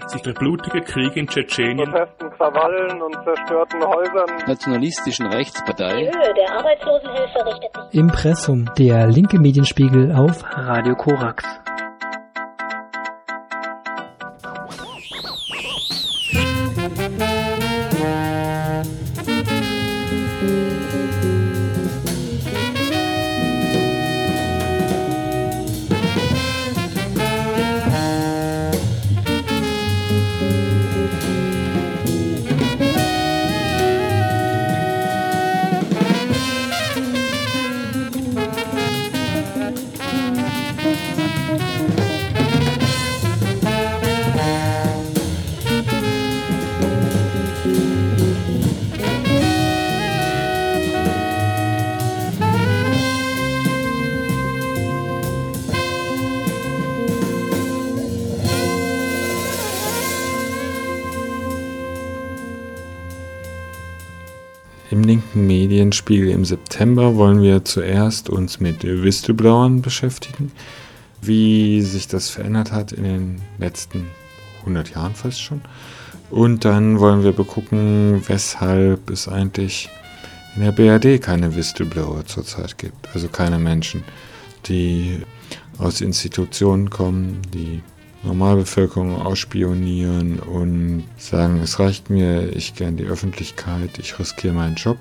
sich der blutige Krieg in Tschetschenien, Protesten, Krawallen und zerstörten Häusern, nationalistischen Rechtspartei. Die Höhe der Arbeitslosenhilfe richtet sich. Impressum, der linke Medienspiegel auf Radio Korax. Im linken Medienspiegel im September wollen wir zuerst uns mit Whistleblowern beschäftigen, wie sich das verändert hat in den letzten 100 Jahren fast schon. Und dann wollen wir begucken, weshalb es eigentlich in der BRD keine Whistleblower zurzeit gibt. Also keine Menschen, die aus Institutionen kommen, die Normalbevölkerung ausspionieren und sagen, es reicht mir, ich gehe in die Öffentlichkeit, ich riskiere meinen Job.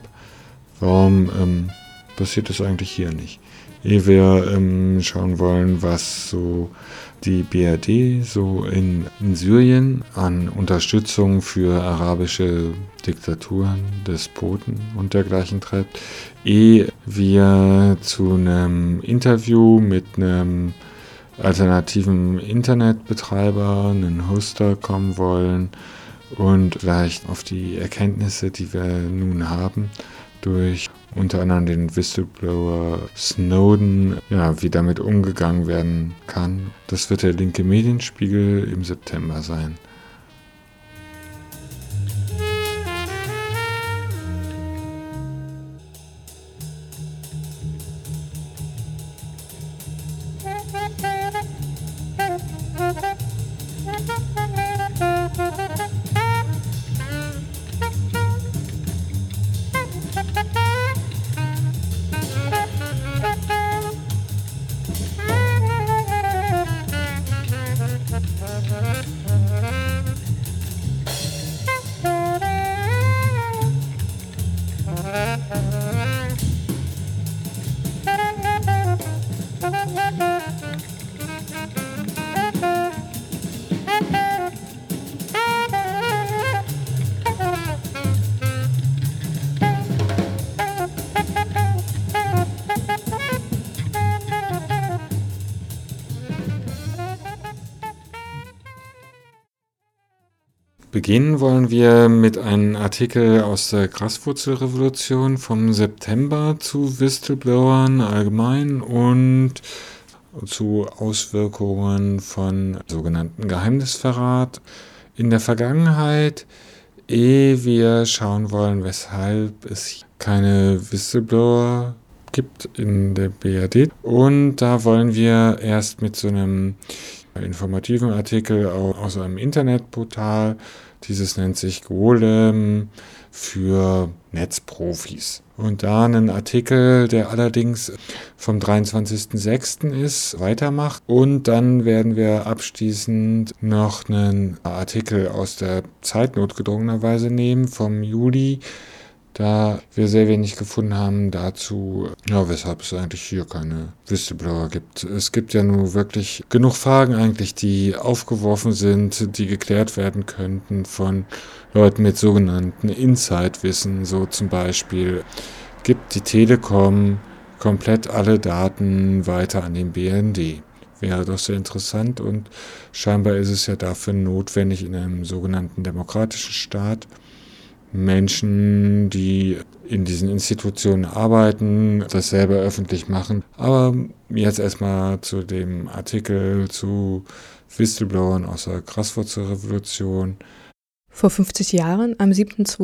Warum passiert das eigentlich hier nicht? Ehe wir schauen wollen, was so die BRD so in Syrien an Unterstützung für arabische Diktaturen, Despoten und dergleichen treibt, ehe wir zu einem Interview mit einem alternativen Internetbetreiber, einen Hoster kommen wollen und vielleicht auf die Erkenntnisse, die wir nun haben, durch unter anderem den Whistleblower Snowden, wie damit umgegangen werden kann. Das wird der linke Medienspiegel im September sein. Beginnen wollen wir mit einem Artikel aus der Graswurzelrevolution vom September zu Whistleblowern allgemein und zu Auswirkungen von sogenannten Geheimnisverrat in der Vergangenheit, ehe wir schauen wollen, weshalb es keine Whistleblower gibt in der BRD. Und da wollen wir erst mit so einem informativen Artikel aus einem Internetportal. Dieses nennt sich Golem für Netzprofis. Und da einen Artikel, der allerdings vom 23.06. ist, weitermacht. Und dann werden wir abschließend noch einen Artikel aus der Zeit notgedrungenerweise nehmen vom Juli, da wir sehr wenig gefunden haben dazu, weshalb es eigentlich hier keine Whistleblower gibt. Es gibt ja nun wirklich genug Fragen eigentlich, die aufgeworfen sind, die geklärt werden könnten von Leuten mit sogenannten Inside-Wissen. So zum Beispiel, gibt die Telekom komplett alle Daten weiter an den BND? Wäre doch sehr interessant und scheinbar ist es ja dafür notwendig in einem sogenannten demokratischen Staat, Menschen, die in diesen Institutionen arbeiten, das selber öffentlich machen. Aber jetzt erstmal zu dem Artikel zu Whistleblowern aus der Graswurzelrevolution. Vor 50 Jahren, am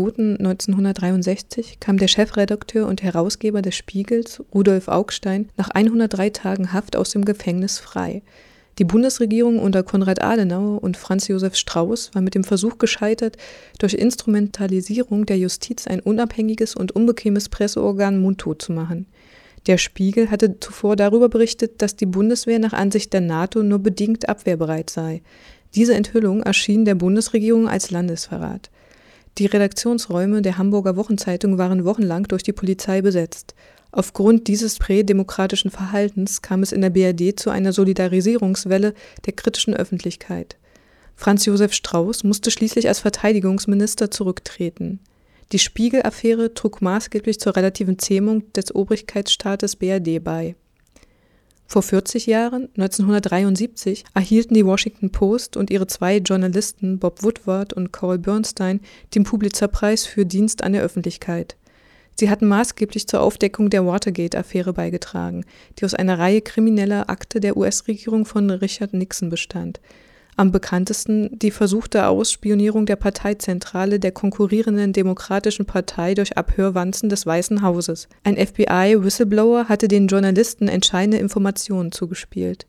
7.2.1963, kam der Chefredakteur und Herausgeber des Spiegels, Rudolf Augstein, nach 103 Tagen Haft aus dem Gefängnis frei. Die Bundesregierung unter Konrad Adenauer und Franz Josef Strauß war mit dem Versuch gescheitert, durch Instrumentalisierung der Justiz ein unabhängiges und unbequemes Presseorgan mundtot zu machen. Der Spiegel hatte zuvor darüber berichtet, dass die Bundeswehr nach Ansicht der NATO nur bedingt abwehrbereit sei. Diese Enthüllung erschien der Bundesregierung als Landesverrat. Die Redaktionsräume der Hamburger Wochenzeitung waren wochenlang durch die Polizei besetzt. Aufgrund dieses prädemokratischen Verhaltens kam es in der BRD zu einer Solidarisierungswelle der kritischen Öffentlichkeit. Franz Josef Strauß musste schließlich als Verteidigungsminister zurücktreten. Die Spiegel-Affäre trug maßgeblich zur relativen Zähmung des Obrigkeitsstaates BRD bei. Vor 40 Jahren, 1973, erhielten die Washington Post und ihre 2 Journalisten Bob Woodward und Carl Bernstein den Pulitzer-Preis für Dienst an der Öffentlichkeit. Sie hatten maßgeblich zur Aufdeckung der Watergate-Affäre beigetragen, die aus einer Reihe krimineller Akte der US-Regierung von Richard Nixon bestand. Am bekanntesten die versuchte Ausspionierung der Parteizentrale der konkurrierenden Demokratischen Partei durch Abhörwanzen des Weißen Hauses. Ein FBI-Whistleblower hatte den Journalisten entscheidende Informationen zugespielt.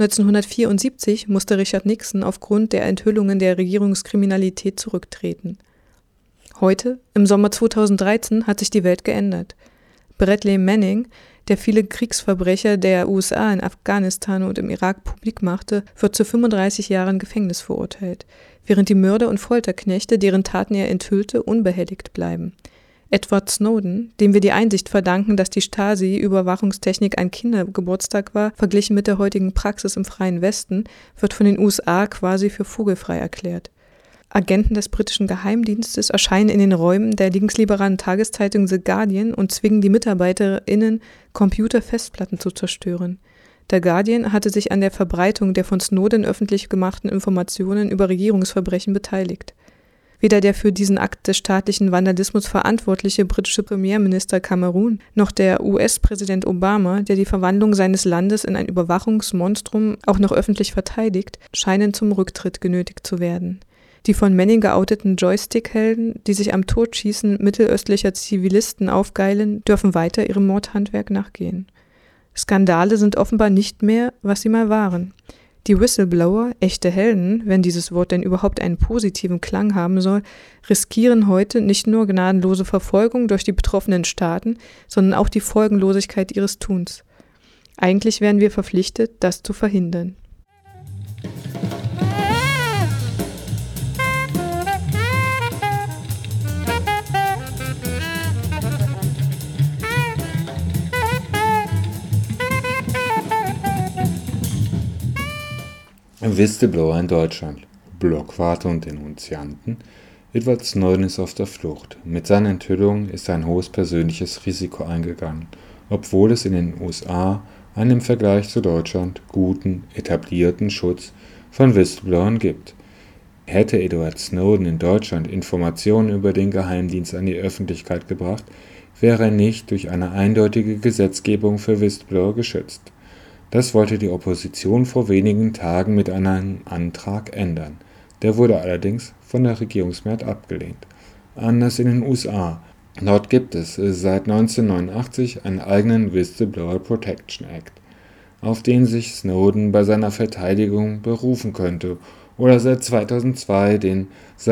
1974 musste Richard Nixon aufgrund der Enthüllungen der Regierungskriminalität zurücktreten. Heute, im Sommer 2013, hat sich die Welt geändert. Bradley Manning, der viele Kriegsverbrecher der USA in Afghanistan und im Irak publik machte, wird zu 35 Jahren Gefängnis verurteilt, während die Mörder und Folterknechte, deren Taten er enthüllte, unbehelligt bleiben. Edward Snowden, dem wir die Einsicht verdanken, dass die Stasi-Überwachungstechnik ein Kindergeburtstag war, verglichen mit der heutigen Praxis im Freien Westen, wird von den USA quasi für vogelfrei erklärt. Agenten des britischen Geheimdienstes erscheinen in den Räumen der linksliberalen Tageszeitung The Guardian und zwingen die MitarbeiterInnen, Computerfestplatten zu zerstören. Der Guardian hatte sich an der Verbreitung der von Snowden öffentlich gemachten Informationen über Regierungsverbrechen beteiligt. Weder der für diesen Akt des staatlichen Vandalismus verantwortliche britische Premierminister Cameron noch der US-Präsident Obama, der die Verwandlung seines Landes in ein Überwachungsmonstrum auch noch öffentlich verteidigt, scheinen zum Rücktritt genötigt zu werden. Die von Manning geouteten Joystick-Helden, die sich am Totschießen mittelöstlicher Zivilisten aufgeilen, dürfen weiter ihrem Mordhandwerk nachgehen. Skandale sind offenbar nicht mehr, was sie mal waren. Die Whistleblower, echte Helden, wenn dieses Wort denn überhaupt einen positiven Klang haben soll, riskieren heute nicht nur gnadenlose Verfolgung durch die betroffenen Staaten, sondern auch die Folgenlosigkeit ihres Tuns. Eigentlich wären wir verpflichtet, das zu verhindern. Whistleblower in Deutschland, Blockwarte und Denunzianten. Edward Snowden ist auf der Flucht. Mit seinen Enthüllungen ist er ein hohes persönliches Risiko eingegangen, obwohl es in den USA einen im Vergleich zu Deutschland guten, etablierten Schutz von Whistleblowern gibt. Hätte Edward Snowden in Deutschland Informationen über den Geheimdienst an die Öffentlichkeit gebracht, wäre er nicht durch eine eindeutige Gesetzgebung für Whistleblower geschützt. Das wollte die Opposition vor wenigen Tagen mit einem Antrag ändern. Der wurde allerdings von der Regierungsmehrheit abgelehnt. Anders in den USA. Dort gibt es seit 1989 einen eigenen Whistleblower Protection Act, auf den sich Snowden bei seiner Verteidigung berufen könnte, oder seit 2002 den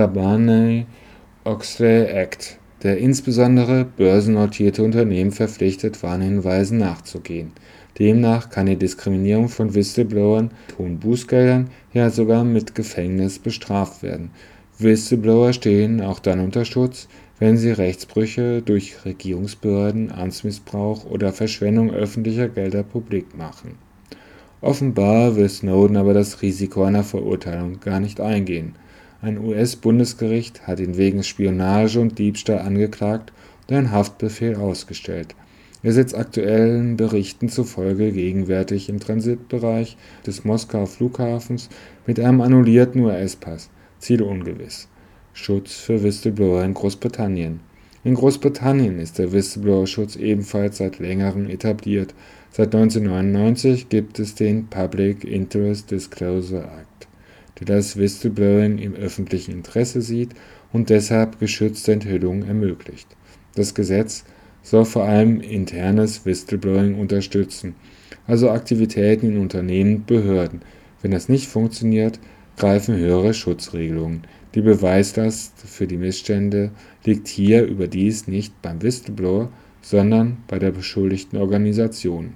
Sarbanes-Oxley Act, der insbesondere börsennotierte Unternehmen verpflichtet, Warnhinweisen nachzugehen. Demnach kann die Diskriminierung von Whistleblowern mit hohen Bußgeldern, ja sogar mit Gefängnis bestraft werden. Whistleblower stehen auch dann unter Schutz, wenn sie Rechtsbrüche durch Regierungsbehörden, Amtsmissbrauch oder Verschwendung öffentlicher Gelder publik machen. Offenbar will Snowden aber das Risiko einer Verurteilung gar nicht eingehen. Ein US-Bundesgericht hat ihn wegen Spionage und Diebstahl angeklagt und einen Haftbefehl ausgestellt. Er sitzt aktuellen Berichten zufolge gegenwärtig im Transitbereich des Moskauer Flughafens mit einem annullierten US-Pass. Ziel ungewiss. Schutz für Whistleblower in Großbritannien. In Großbritannien ist der Whistleblower-Schutz ebenfalls seit längerem etabliert. Seit 1999 gibt es den Public Interest Disclosure Act, der das Whistleblowing im öffentlichen Interesse sieht und deshalb geschützte Enthüllungen ermöglicht. Das Gesetz soll vor allem internes Whistleblowing unterstützen, also Aktivitäten in Unternehmen und Behörden. Wenn das nicht funktioniert, greifen höhere Schutzregelungen. Die Beweislast für die Missstände liegt hier überdies nicht beim Whistleblower, sondern bei der beschuldigten Organisation.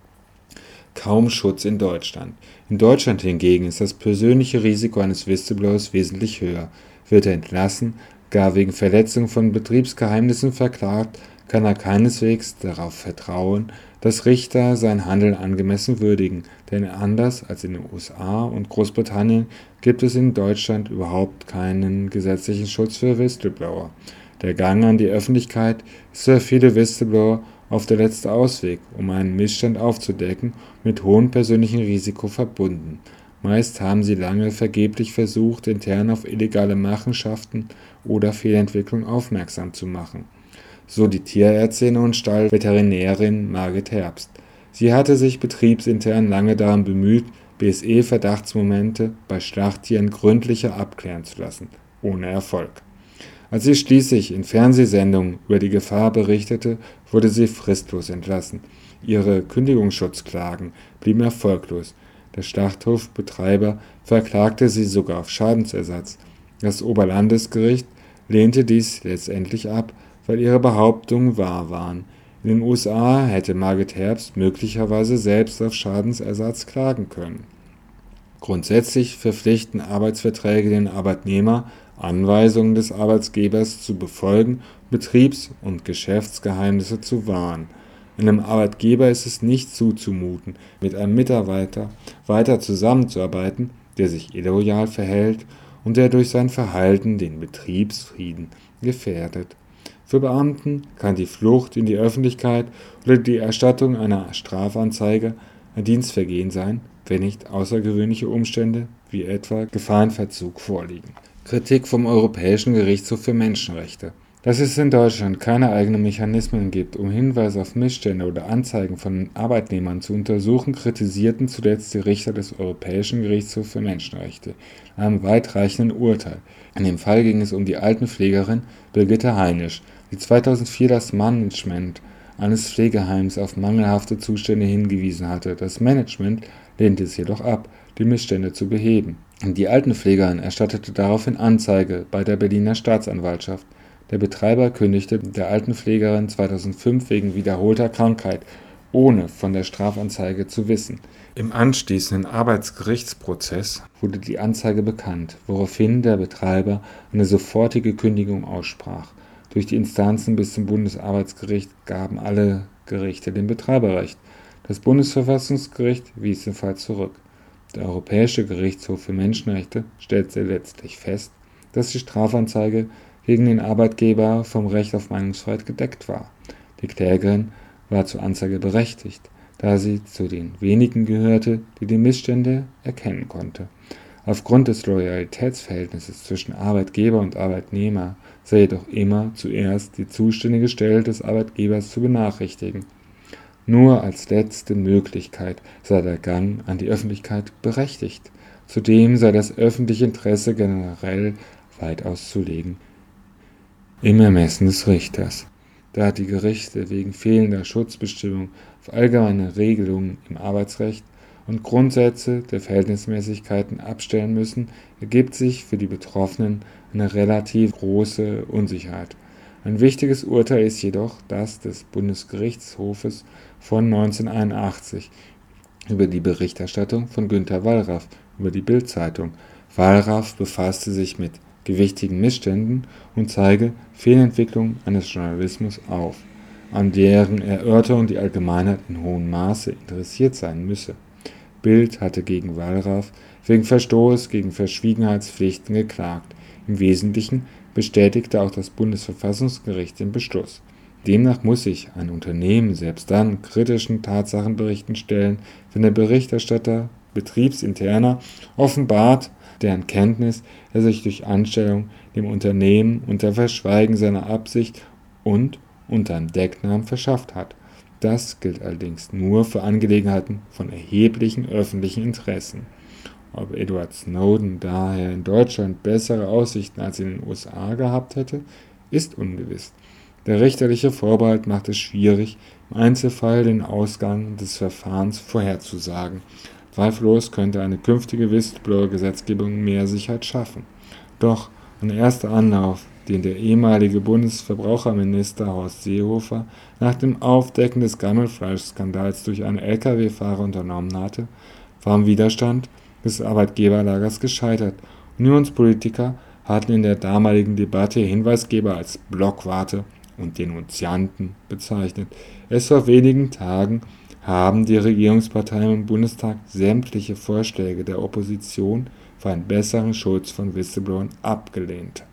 Kaum Schutz in Deutschland. In Deutschland hingegen ist das persönliche Risiko eines Whistleblowers wesentlich höher. Wird er entlassen, gar wegen Verletzung von Betriebsgeheimnissen verklagt, kann er keineswegs darauf vertrauen, dass Richter sein Handeln angemessen würdigen, denn anders als in den USA und Großbritannien gibt es in Deutschland überhaupt keinen gesetzlichen Schutz für Whistleblower. Der Gang an die Öffentlichkeit ist für viele Whistleblower oft der letzte Ausweg, um einen Missstand aufzudecken, mit hohem persönlichen Risiko verbunden. Meist haben sie lange vergeblich versucht, intern auf illegale Machenschaften oder Fehlentwicklung aufmerksam zu machen. So die Tierärztin und Stallveterinärin Margit Herbst. Sie hatte sich betriebsintern lange darum bemüht, BSE-Verdachtsmomente bei Schlachttieren gründlicher abklären zu lassen, ohne Erfolg. Als sie schließlich in Fernsehsendungen über die Gefahr berichtete, wurde sie fristlos entlassen. Ihre Kündigungsschutzklagen blieben erfolglos. Der Schlachthofbetreiber verklagte sie sogar auf Schadensersatz. Das Oberlandesgericht lehnte dies letztendlich ab, weil ihre Behauptungen wahr waren. In den USA hätte Margit Herbst möglicherweise selbst auf Schadensersatz klagen können. Grundsätzlich verpflichten Arbeitsverträge den Arbeitnehmer, Anweisungen des Arbeitgebers zu befolgen, Betriebs- und Geschäftsgeheimnisse zu wahren. Einem Arbeitgeber ist es nicht zuzumuten, mit einem Mitarbeiter weiter zusammenzuarbeiten, der sich illoyal verhält und der durch sein Verhalten den Betriebsfrieden gefährdet. Für Beamten kann die Flucht in die Öffentlichkeit oder die Erstattung einer Strafanzeige ein Dienstvergehen sein, wenn nicht außergewöhnliche Umstände wie etwa Gefahrenverzug vorliegen. Kritik vom Europäischen Gerichtshof für Menschenrechte. Dass es in Deutschland keine eigenen Mechanismen gibt, um Hinweise auf Missstände oder Anzeigen von Arbeitnehmern zu untersuchen, kritisierten zuletzt die Richter des Europäischen Gerichtshofs für Menschenrechte in einem weitreichenden Urteil. In dem Fall ging es um die Altenpflegerin Birgitte Heinisch, die 2004 das Management eines Pflegeheims auf mangelhafte Zustände hingewiesen hatte. Das Management lehnte es jedoch ab, die Missstände zu beheben. Die Altenpflegerin erstattete daraufhin Anzeige bei der Berliner Staatsanwaltschaft. Der Betreiber kündigte der Altenpflegerin 2005 wegen wiederholter Krankheit, ohne von der Strafanzeige zu wissen. Im anschließenden Arbeitsgerichtsprozess wurde die Anzeige bekannt, woraufhin der Betreiber eine sofortige Kündigung aussprach. Durch die Instanzen bis zum Bundesarbeitsgericht gaben alle Gerichte dem Betreiber recht. Das Bundesverfassungsgericht wies den Fall zurück. Der Europäische Gerichtshof für Menschenrechte stellte letztlich fest, dass die Strafanzeige gegen den Arbeitgeber vom Recht auf Meinungsfreiheit gedeckt war. Die Klägerin war zur Anzeige berechtigt, da sie zu den wenigen gehörte, die die Missstände erkennen konnte. Aufgrund des Loyalitätsverhältnisses zwischen Arbeitgeber und Arbeitnehmer sei jedoch immer zuerst die zuständige Stelle des Arbeitgebers zu benachrichtigen. Nur als letzte Möglichkeit sei der Gang an die Öffentlichkeit berechtigt. Zudem sei das öffentliche Interesse generell weit auszulegen im Ermessen des Richters. Da die Gerichte wegen fehlender Schutzbestimmung auf allgemeine Regelungen im Arbeitsrecht und Grundsätze der Verhältnismäßigkeiten abstellen müssen, ergibt sich für die Betroffenen eine relativ große Unsicherheit. Ein wichtiges Urteil ist jedoch das des Bundesgerichtshofes von 1981 über die Berichterstattung von Günter Wallraff über die Bild-Zeitung. Wallraff befasste sich mit gewichtigen Missständen und zeige Fehlentwicklung eines Journalismus auf, an deren Erörterung die Allgemeinheit in hohem Maße interessiert sein müsse. Bild hatte gegen Wallraff wegen Verstoß gegen Verschwiegenheitspflichten geklagt. Im Wesentlichen bestätigte auch das Bundesverfassungsgericht den Beschluss. Demnach muss sich ein Unternehmen selbst dann kritischen Tatsachenberichten stellen, wenn der Berichterstatter betriebsinterner offenbart, deren Kenntnis er sich durch Anstellung dem Unternehmen unter Verschweigen seiner Absicht und unter einem Decknamen verschafft hat. Das gilt allerdings nur für Angelegenheiten von erheblichen öffentlichen Interessen. Ob Edward Snowden daher in Deutschland bessere Aussichten als in den USA gehabt hätte, ist ungewiss. Der richterliche Vorbehalt macht es schwierig, im Einzelfall den Ausgang des Verfahrens vorherzusagen. Zweifellos könnte eine künftige Whistleblower-Gesetzgebung mehr Sicherheit schaffen. Doch ein erster Anlauf, den der ehemalige Bundesverbraucherminister Horst Seehofer nach dem Aufdecken des Gammelfleischskandals durch einen Lkw-Fahrer unternommen hatte, war im Widerstand des Arbeitgeberlagers gescheitert. Unionspolitiker hatten in der damaligen Debatte Hinweisgeber als Blockwarte und Denunzianten bezeichnet. Erst vor wenigen Tagen haben die Regierungsparteien im Bundestag sämtliche Vorschläge der Opposition für einen besseren Schutz von Whistleblowern abgelehnt.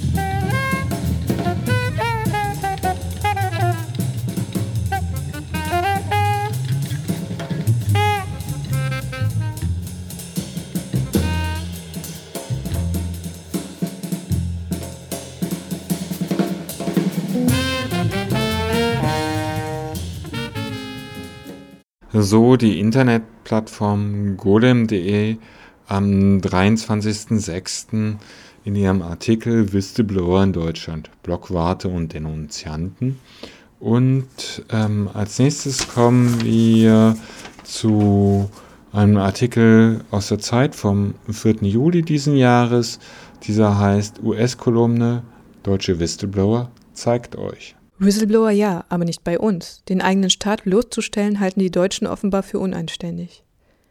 So die Internetplattform golem.de am 23.06. in ihrem Artikel Whistleblower in Deutschland, Blockwarte und Denunzianten. Und als nächstes kommen wir zu einem Artikel aus der Zeit vom 4. Juli diesen Jahres. Dieser heißt US-Kolumne Deutsche Whistleblower zeigt euch. Whistleblower ja, aber nicht bei uns. Den eigenen Staat bloßzustellen, halten die Deutschen offenbar für unanständig.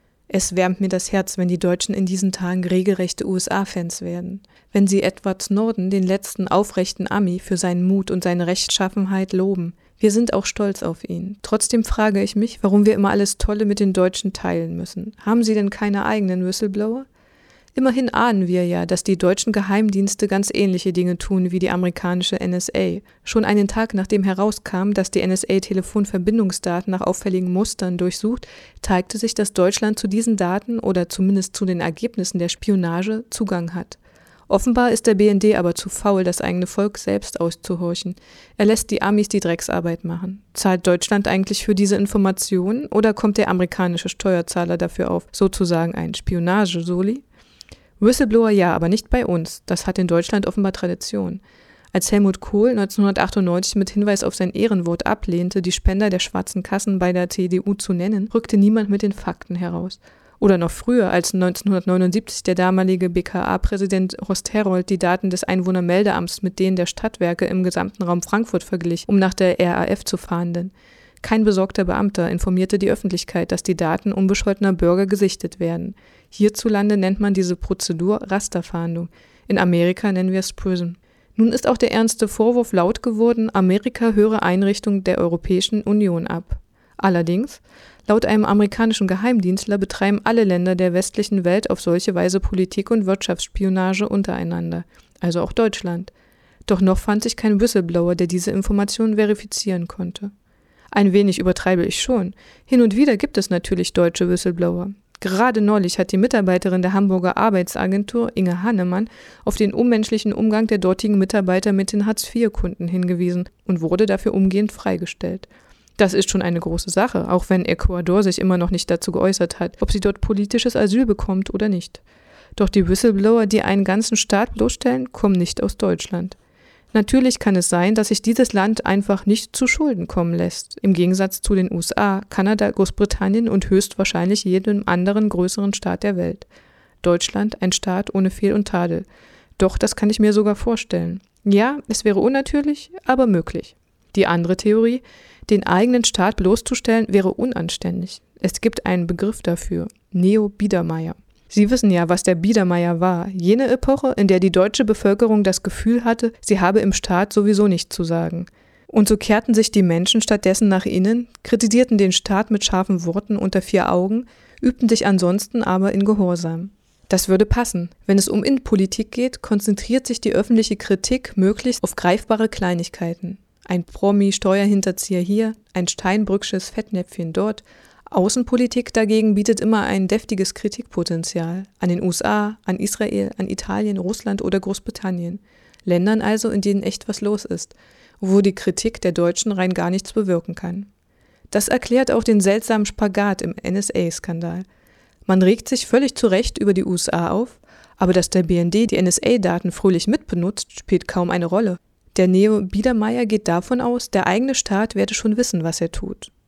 Es wärmt mir das Herz, wenn die Deutschen in diesen Tagen regelrechte USA-Fans werden. Wenn sie Edward Snowden, den letzten aufrechten Ami, für seinen Mut und seine Rechtschaffenheit loben. Wir sind auch stolz auf ihn. Trotzdem frage ich mich, warum wir immer alles Tolle mit den Deutschen teilen müssen. Haben sie denn keine eigenen Whistleblower? Immerhin ahnen wir ja, dass die deutschen Geheimdienste ganz ähnliche Dinge tun wie die amerikanische NSA. Schon einen Tag nachdem herauskam, dass die NSA Telefonverbindungsdaten nach auffälligen Mustern durchsucht, zeigte sich, dass Deutschland zu diesen Daten oder zumindest zu den Ergebnissen der Spionage Zugang hat. Offenbar ist der BND aber zu faul, das eigene Volk selbst auszuhorchen. Er lässt die Amis die Drecksarbeit machen. Zahlt Deutschland eigentlich für diese Informationen oder kommt der amerikanische Steuerzahler dafür auf, sozusagen ein Spionage-Soli? Whistleblower ja, aber nicht bei uns. Das hat in Deutschland offenbar Tradition. Als Helmut Kohl 1998 mit Hinweis auf sein Ehrenwort ablehnte, die Spender der schwarzen Kassen bei der CDU zu nennen, rückte niemand mit den Fakten heraus. Oder noch früher, als 1979 der damalige BKA-Präsident Horst Herold die Daten des Einwohnermeldeamts mit denen der Stadtwerke im gesamten Raum Frankfurt verglich, um nach der RAF zu fahnden. Kein besorgter Beamter informierte die Öffentlichkeit, dass die Daten unbescholtener Bürger gesichtet werden. Hierzulande nennt man diese Prozedur Rasterfahndung. In Amerika nennen wir es PRISM. Nun ist auch der ernste Vorwurf laut geworden, Amerika höre Einrichtungen der Europäischen Union ab. Allerdings, laut einem amerikanischen Geheimdienstler betreiben alle Länder der westlichen Welt auf solche Weise Politik- und Wirtschaftsspionage untereinander, also auch Deutschland. Doch noch fand sich kein Whistleblower, der diese Informationen verifizieren konnte. Ein wenig übertreibe ich schon. Hin und wieder gibt es natürlich deutsche Whistleblower. Gerade neulich hat die Mitarbeiterin der Hamburger Arbeitsagentur, Inge Hannemann, auf den unmenschlichen Umgang der dortigen Mitarbeiter mit den Hartz-IV-Kunden hingewiesen und wurde dafür umgehend freigestellt. Das ist schon eine große Sache, auch wenn Ecuador sich immer noch nicht dazu geäußert hat, ob sie dort politisches Asyl bekommt oder nicht. Doch die Whistleblower, die einen ganzen Staat bloßstellen, kommen nicht aus Deutschland. Natürlich kann es sein, dass sich dieses Land einfach nicht zu Schulden kommen lässt, im Gegensatz zu den USA, Kanada, Großbritannien und höchstwahrscheinlich jedem anderen größeren Staat der Welt. Deutschland ein Staat ohne Fehl und Tadel. Doch das kann ich mir sogar vorstellen. Ja, es wäre unnatürlich, aber möglich. Die andere Theorie, den eigenen Staat bloßzustellen, wäre unanständig. Es gibt einen Begriff dafür, Neo-Biedermeier. Sie wissen ja, was der Biedermeier war, jene Epoche, in der die deutsche Bevölkerung das Gefühl hatte, sie habe im Staat sowieso nichts zu sagen. Und so kehrten sich die Menschen stattdessen nach innen, kritisierten den Staat mit scharfen Worten unter 4 Augen, übten sich ansonsten aber in Gehorsam. Das würde passen. Wenn es um Innenpolitik geht, konzentriert sich die öffentliche Kritik möglichst auf greifbare Kleinigkeiten. Ein Promi-Steuerhinterzieher hier, ein Steinbrücksches Fettnäpfchen dort. Außenpolitik dagegen bietet immer ein deftiges Kritikpotenzial. An den USA, an Israel, an Italien, Russland oder Großbritannien. Ländern also, in denen echt was los ist, wo die Kritik der Deutschen rein gar nichts bewirken kann. Das erklärt auch den seltsamen Spagat im NSA-Skandal. Man regt sich völlig zu Recht über die USA auf, aber dass der BND die NSA-Daten fröhlich mitbenutzt, spielt kaum eine Rolle. Der Neo Biedermeier geht davon aus, der eigene Staat werde schon wissen, was er tut.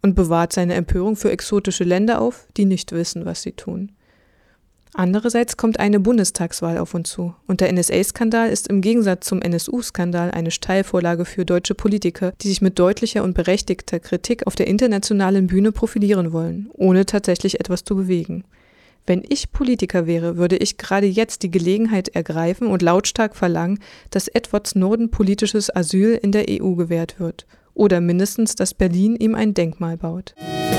und bewahrt seine Empörung für exotische Länder auf, die nicht wissen, was sie tun. Andererseits kommt eine Bundestagswahl auf uns zu und der NSA-Skandal ist im Gegensatz zum NSU-Skandal eine Steilvorlage für deutsche Politiker, die sich mit deutlicher und berechtigter Kritik auf der internationalen Bühne profilieren wollen, ohne tatsächlich etwas zu bewegen. Wenn ich Politiker wäre, würde ich gerade jetzt die Gelegenheit ergreifen und lautstark verlangen, dass Edward Snowden politisches Asyl in der EU gewährt wird oder mindestens, dass Berlin ihm ein Denkmal baut.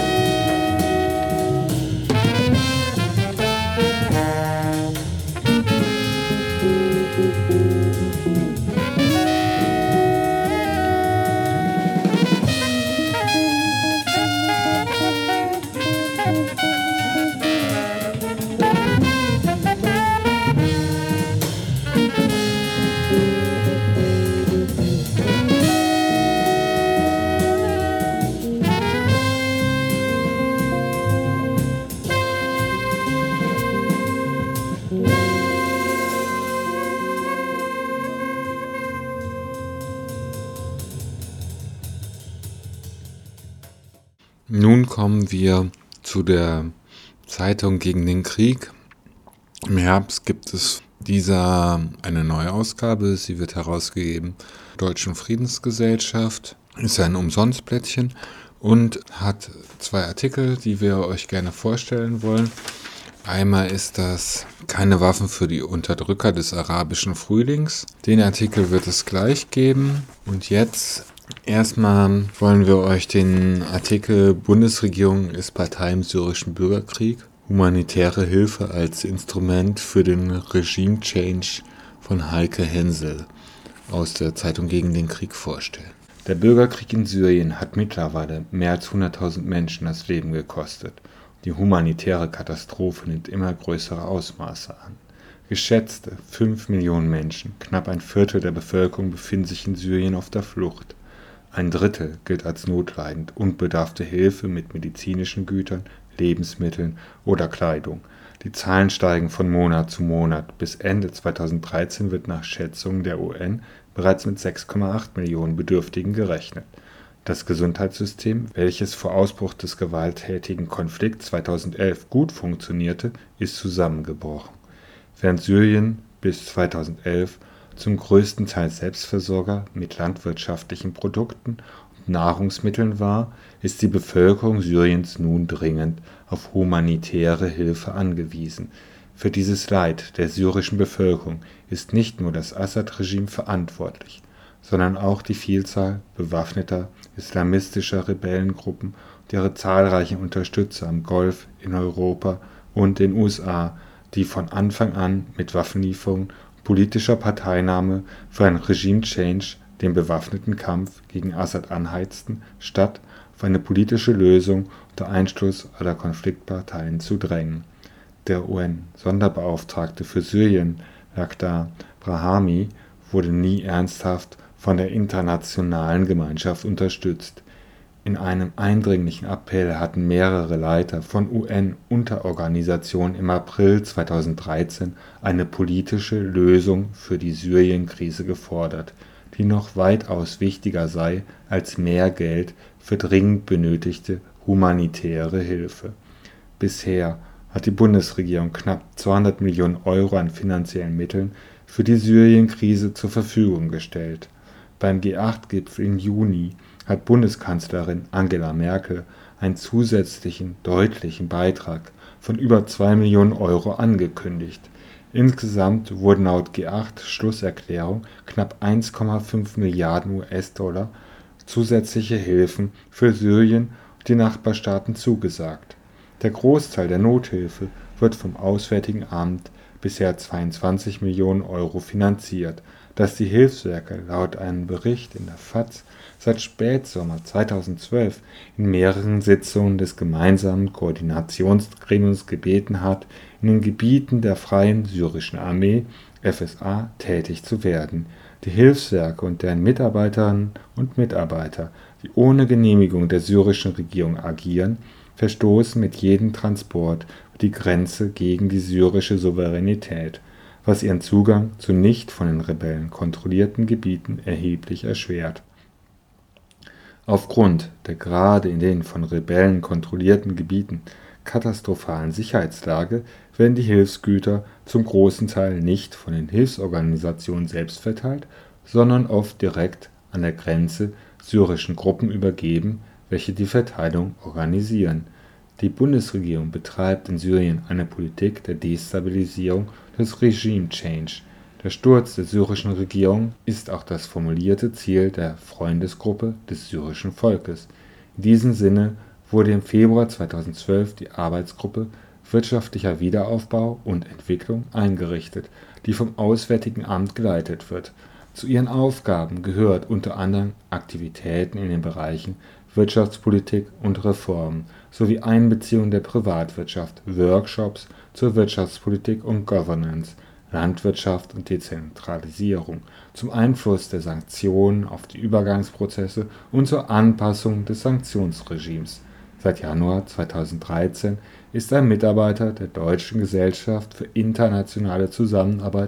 Nun kommen wir zu der Zeitung gegen den Krieg. Im Herbst gibt es dieser eine neue Ausgabe. Sie wird herausgegeben der Deutschen Friedensgesellschaft. Ist ein Umsonstblättchen und hat 2 Artikel, die wir euch gerne vorstellen wollen. Einmal ist das Keine Waffen für die Unterdrücker des arabischen Frühlings. Den Artikel wird es gleich geben. Und jetzt erstmal wollen wir euch den Artikel Bundesregierung ist Partei im syrischen Bürgerkrieg. Humanitäre Hilfe als Instrument für den Regime-Change von Heike Hensel aus der Zeitung gegen den Krieg vorstellen. Der Bürgerkrieg in Syrien hat mittlerweile mehr als 100.000 Menschen das Leben gekostet. Die humanitäre Katastrophe nimmt immer größere Ausmaße an. Geschätzte 5 Millionen Menschen, knapp ein Viertel der Bevölkerung, befinden sich in Syrien auf der Flucht. Ein Drittel gilt als notleidend und bedarf der Hilfe mit medizinischen Gütern, Lebensmitteln oder Kleidung. Die Zahlen steigen von Monat zu Monat. Bis Ende 2013 wird nach Schätzungen der UN bereits mit 6,8 Millionen Bedürftigen gerechnet. Das Gesundheitssystem, welches vor Ausbruch des gewalttätigen Konflikts 2011 gut funktionierte, ist zusammengebrochen. Während Syrien bis 2011 zum größten Teil Selbstversorger mit landwirtschaftlichen Produkten und Nahrungsmitteln war, ist die Bevölkerung Syriens nun dringend auf humanitäre Hilfe angewiesen. Für dieses Leid der syrischen Bevölkerung ist nicht nur das Assad-Regime verantwortlich, sondern auch die Vielzahl bewaffneter islamistischer Rebellengruppen und ihre zahlreichen Unterstützer im Golf, in Europa und den USA, die von Anfang an mit Waffenlieferungen und politischer Parteinahme für einen Regime-Change den bewaffneten Kampf gegen Assad anheizten, statt auf eine politische Lösung unter Einschluss aller Konfliktparteien zu drängen. Der UN-Sonderbeauftragte für Syrien, Lakhdar Brahimi, wurde nie ernsthaft von der internationalen Gemeinschaft unterstützt. In einem eindringlichen Appell hatten mehrere Leiter von UN-Unterorganisationen im April 2013 eine politische Lösung für die Syrien-Krise gefordert, die noch weitaus wichtiger sei als mehr Geld für dringend benötigte humanitäre Hilfe. Bisher hat die Bundesregierung knapp 200 Millionen Euro an finanziellen Mitteln für die Syrien-Krise zur Verfügung gestellt. Beim G8-Gipfel im Juni hat Bundeskanzlerin Angela Merkel einen zusätzlichen deutlichen Beitrag von über 2 Millionen Euro angekündigt. Insgesamt wurden laut G8-Schlusserklärung knapp 1,5 Milliarden US-Dollar zusätzliche Hilfen für Syrien und die Nachbarstaaten zugesagt. Der Großteil der Nothilfe wird vom Auswärtigen Amt, bisher 22 Millionen Euro finanziert, dass die Hilfswerke laut einem Bericht in der FAZ seit Spätsommer 2012 in mehreren Sitzungen des gemeinsamen Koordinationsgremiums gebeten hat, in den Gebieten der Freien Syrischen Armee FSA tätig zu werden. Die Hilfswerke und deren Mitarbeiterinnen und Mitarbeiter, die ohne Genehmigung der syrischen Regierung agieren, verstoßen mit jedem Transport über die Grenze gegen die syrische Souveränität, was ihren Zugang zu nicht von den Rebellen kontrollierten Gebieten erheblich erschwert. Aufgrund der gerade in den von Rebellen kontrollierten Gebieten katastrophalen Sicherheitslage werden die Hilfsgüter zum großen Teil nicht von den Hilfsorganisationen selbst verteilt, sondern oft direkt an der Grenze syrischen Gruppen übergeben, welche die Verteilung organisieren. Die Bundesregierung betreibt in Syrien eine Politik der Destabilisierung des Regime Change. Der Sturz der syrischen Regierung ist auch das formulierte Ziel der Freundesgruppe des syrischen Volkes. In diesem Sinne wurde im Februar 2012 die Arbeitsgruppe Wirtschaftlicher Wiederaufbau und Entwicklung eingerichtet, die vom Auswärtigen Amt geleitet wird. Zu ihren Aufgaben gehört unter anderem Aktivitäten in den Bereichen Wirtschaftspolitik und Reformen sowie Einbeziehung der Privatwirtschaft, Workshops zur Wirtschaftspolitik und Governance, Landwirtschaft und Dezentralisierung, zum Einfluss der Sanktionen auf die Übergangsprozesse und zur Anpassung des Sanktionsregimes. Seit Januar 2013 ist er Mitarbeiter der Deutschen Gesellschaft für internationale Zusammenarbeit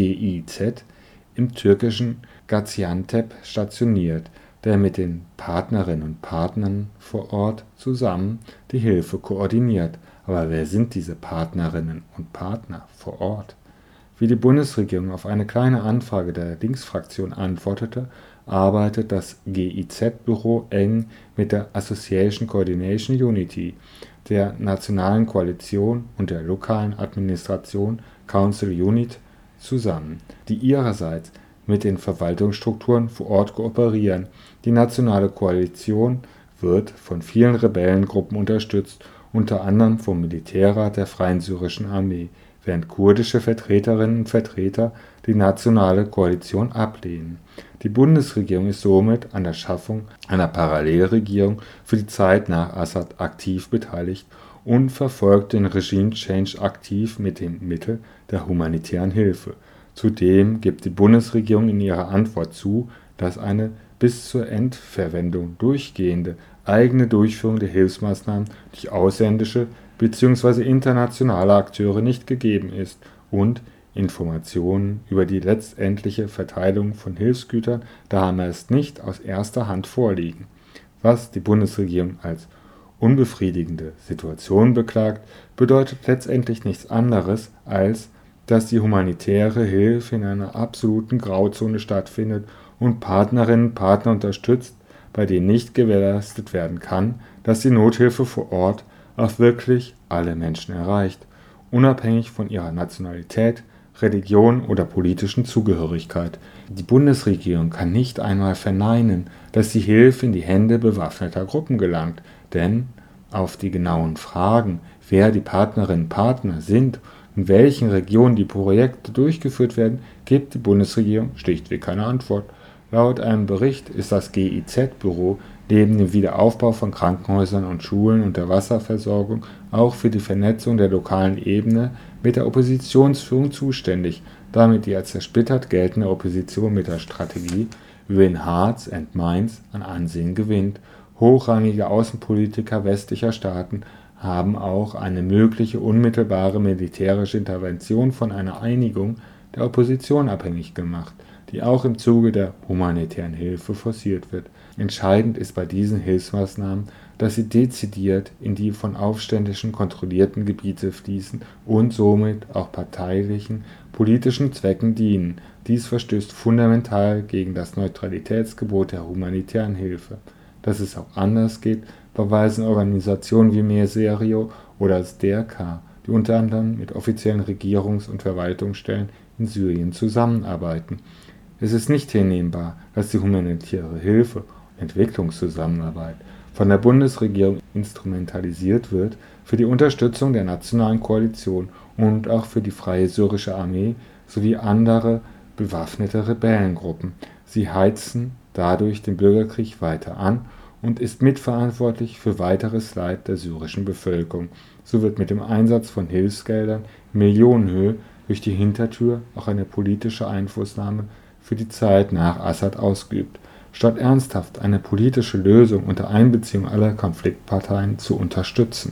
(GIZ) im türkischen Gaziantep stationiert, der mit den Partnerinnen und Partnern vor Ort zusammen die Hilfe koordiniert. Aber wer sind diese Partnerinnen und Partner vor Ort? Wie die Bundesregierung auf eine kleine Anfrage der Linksfraktion antwortete, arbeitet das GIZ-Büro eng mit der Association Coordination Unity, der Nationalen Koalition und der lokalen Administration Council Unit zusammen, die ihrerseits mit den Verwaltungsstrukturen vor Ort kooperieren. Die Nationale Koalition wird von vielen Rebellengruppen unterstützt, unter anderem vom Militärrat der Freien Syrischen Armee, während kurdische Vertreterinnen und Vertreter die Nationale Koalition ablehnen. Die Bundesregierung ist somit an der Schaffung einer Parallelregierung für die Zeit nach Assad aktiv beteiligt und verfolgt den Regime Change aktiv mit dem Mittel der humanitären Hilfe. Zudem gibt die Bundesregierung in ihrer Antwort zu, dass eine bis zur Endverwendung durchgehende eigene Durchführung der Hilfsmaßnahmen durch ausländische bzw. internationale Akteure nicht gegeben ist und Informationen über die letztendliche Verteilung von Hilfsgütern daher meist nicht aus erster Hand vorliegen. Was die Bundesregierung als unbefriedigende Situation beklagt, bedeutet letztendlich nichts anderes, als dass die humanitäre Hilfe in einer absoluten Grauzone stattfindet und Partnerinnen und Partner unterstützt, bei denen nicht gewährleistet werden kann, dass die Nothilfe vor Ort auch wirklich alle Menschen erreicht, unabhängig von ihrer Nationalität, Religion oder politischen Zugehörigkeit. Die Bundesregierung kann nicht einmal verneinen, dass die Hilfe in die Hände bewaffneter Gruppen gelangt, denn auf die genauen Fragen, wer die Partnerinnen und Partner sind, in welchen Regionen die Projekte durchgeführt werden, gibt die Bundesregierung schlichtweg keine Antwort. Laut einem Bericht ist das GIZ-Büro neben dem Wiederaufbau von Krankenhäusern und Schulen und der Wasserversorgung auch für die Vernetzung der lokalen Ebene mit der Oppositionsführung zuständig, damit die als zersplittert geltende Opposition mit der Strategie Win Hearts and Minds an Ansehen gewinnt. Hochrangige Außenpolitiker westlicher Staaten haben auch eine mögliche unmittelbare militärische Intervention von einer Einigung der Opposition abhängig gemacht, die auch im Zuge der humanitären Hilfe forciert wird. Entscheidend ist bei diesen Hilfsmaßnahmen, dass sie dezidiert in die von Aufständischen kontrollierten Gebiete fließen und somit auch parteilichen, politischen Zwecken dienen. Dies verstößt fundamental gegen das Neutralitätsgebot der humanitären Hilfe. Dass es auch anders geht, beweisen Organisationen wie Meserio oder das DRK, die unter anderem mit offiziellen Regierungs- und Verwaltungsstellen in Syrien zusammenarbeiten. Es ist nicht hinnehmbar, dass die humanitäre Hilfe und Entwicklungszusammenarbeit von der Bundesregierung instrumentalisiert wird für die Unterstützung der Nationalen Koalition und auch für die Freie Syrische Armee sowie andere bewaffnete Rebellengruppen. Sie heizen dadurch den Bürgerkrieg weiter an und ist mitverantwortlich für weiteres Leid der syrischen Bevölkerung. So wird mit dem Einsatz von Hilfsgeldern in Millionenhöhe durch die Hintertür auch eine politische Einflussnahme für die Zeit nach Assad ausgeübt, statt ernsthaft eine politische Lösung unter Einbeziehung aller Konfliktparteien zu unterstützen.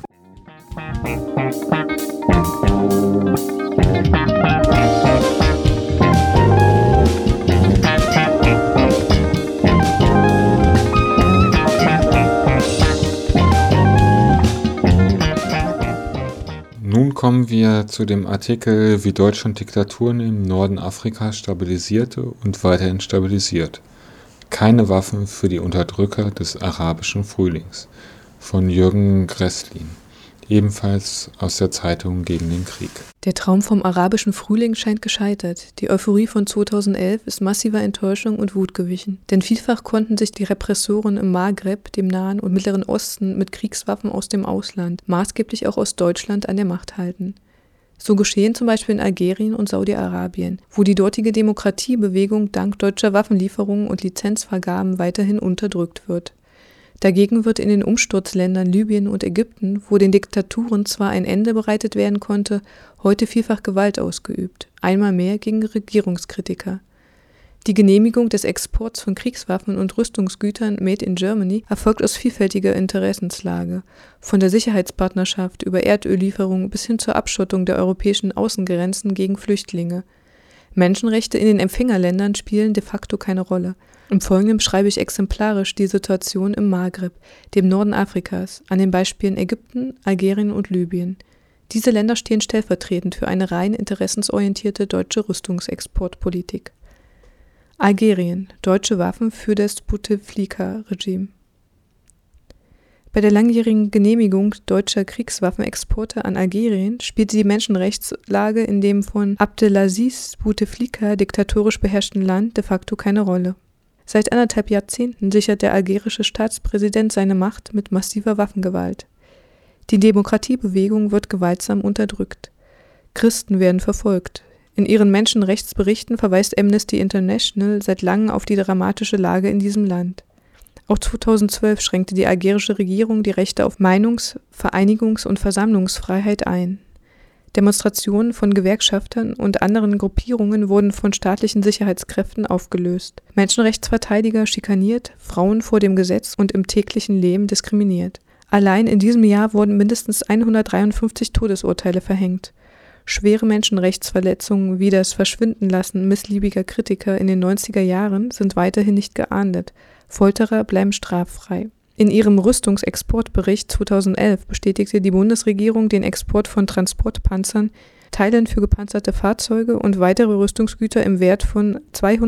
kommen wir zu dem Artikel, wie Deutschland Diktaturen im Norden Afrikas stabilisierte und weiterhin stabilisiert. Keine Waffen für die Unterdrücker des arabischen Frühlings von Jürgen Gresslin, ebenfalls aus der Zeitung Gegen den Krieg. Der Traum vom arabischen Frühling scheint gescheitert. Die Euphorie von 2011 ist massiver Enttäuschung und Wut gewichen. Denn vielfach konnten sich die Repressoren im Maghreb, dem Nahen und Mittleren Osten mit Kriegswaffen aus dem Ausland, maßgeblich auch aus Deutschland, an der Macht halten. So geschehen zum Beispiel in Algerien und Saudi-Arabien, wo die dortige Demokratiebewegung dank deutscher Waffenlieferungen und Lizenzvergaben weiterhin unterdrückt wird. Dagegen wird in den Umsturzländern Libyen und Ägypten, wo den Diktaturen zwar ein Ende bereitet werden konnte, heute vielfach Gewalt ausgeübt, einmal mehr gegen Regierungskritiker. Die Genehmigung des Exports von Kriegswaffen und Rüstungsgütern Made in Germany erfolgt aus vielfältiger Interessenslage, von der Sicherheitspartnerschaft über Erdöllieferungen bis hin zur Abschottung der europäischen Außengrenzen gegen Flüchtlinge. Menschenrechte in den Empfängerländern spielen de facto keine Rolle. Im Folgenden beschreibe ich exemplarisch die Situation im Maghreb, dem Norden Afrikas, an den Beispielen Ägypten, Algerien und Libyen. Diese Länder stehen stellvertretend für eine rein interessensorientierte deutsche Rüstungsexportpolitik. Algerien, deutsche Waffen für das Bouteflika-Regime. Bei der langjährigen Genehmigung deutscher Kriegswaffenexporte an Algerien spielte die Menschenrechtslage in dem von Abdelaziz Bouteflika diktatorisch beherrschten Land de facto keine Rolle. Seit 1,5 Jahrzehnten sichert der algerische Staatspräsident seine Macht mit massiver Waffengewalt. Die Demokratiebewegung wird gewaltsam unterdrückt. Christen werden verfolgt. In ihren Menschenrechtsberichten verweist Amnesty International seit langem auf die dramatische Lage in diesem Land. Auch 2012 schränkte die algerische Regierung die Rechte auf Meinungs-, Vereinigungs- und Versammlungsfreiheit ein. Demonstrationen von Gewerkschaftern und anderen Gruppierungen wurden von staatlichen Sicherheitskräften aufgelöst. Menschenrechtsverteidiger schikaniert, Frauen vor dem Gesetz und im täglichen Leben diskriminiert. Allein in diesem Jahr wurden mindestens 153 Todesurteile verhängt. Schwere Menschenrechtsverletzungen wie das Verschwindenlassen missliebiger Kritiker in den 90er Jahren sind weiterhin nicht geahndet. Folterer bleiben straffrei. In ihrem Rüstungsexportbericht 2011 bestätigte die Bundesregierung den Export von Transportpanzern, Teilen für gepanzerte Fahrzeuge und weitere Rüstungsgüter im Wert von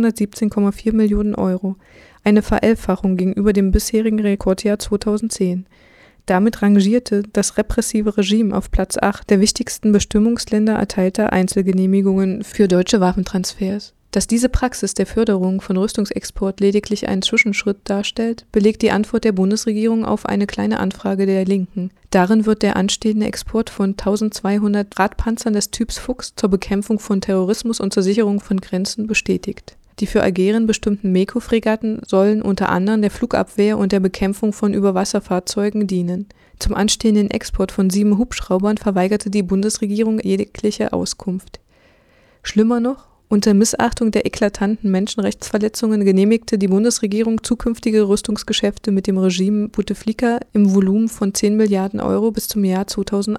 217,4 Millionen Euro, eine Verelfachung gegenüber dem bisherigen Rekordjahr 2010. Damit rangierte das repressive Regime auf Platz 8 der wichtigsten Bestimmungsländer erteilter Einzelgenehmigungen für deutsche Waffentransfers. Dass diese Praxis der Förderung von Rüstungsexport lediglich einen Zwischenschritt darstellt, belegt die Antwort der Bundesregierung auf eine kleine Anfrage der Linken. Darin wird der anstehende Export von 1200 Radpanzern des Typs Fuchs zur Bekämpfung von Terrorismus und zur Sicherung von Grenzen bestätigt. Die für Algerien bestimmten MEKO-Fregatten sollen unter anderem der Flugabwehr und der Bekämpfung von Überwasserfahrzeugen dienen. Zum anstehenden Export von 7 Hubschraubern verweigerte die Bundesregierung jegliche Auskunft. Schlimmer noch: Unter Missachtung der eklatanten Menschenrechtsverletzungen genehmigte die Bundesregierung zukünftige Rüstungsgeschäfte mit dem Regime Bouteflika im Volumen von 10 Milliarden Euro bis zum Jahr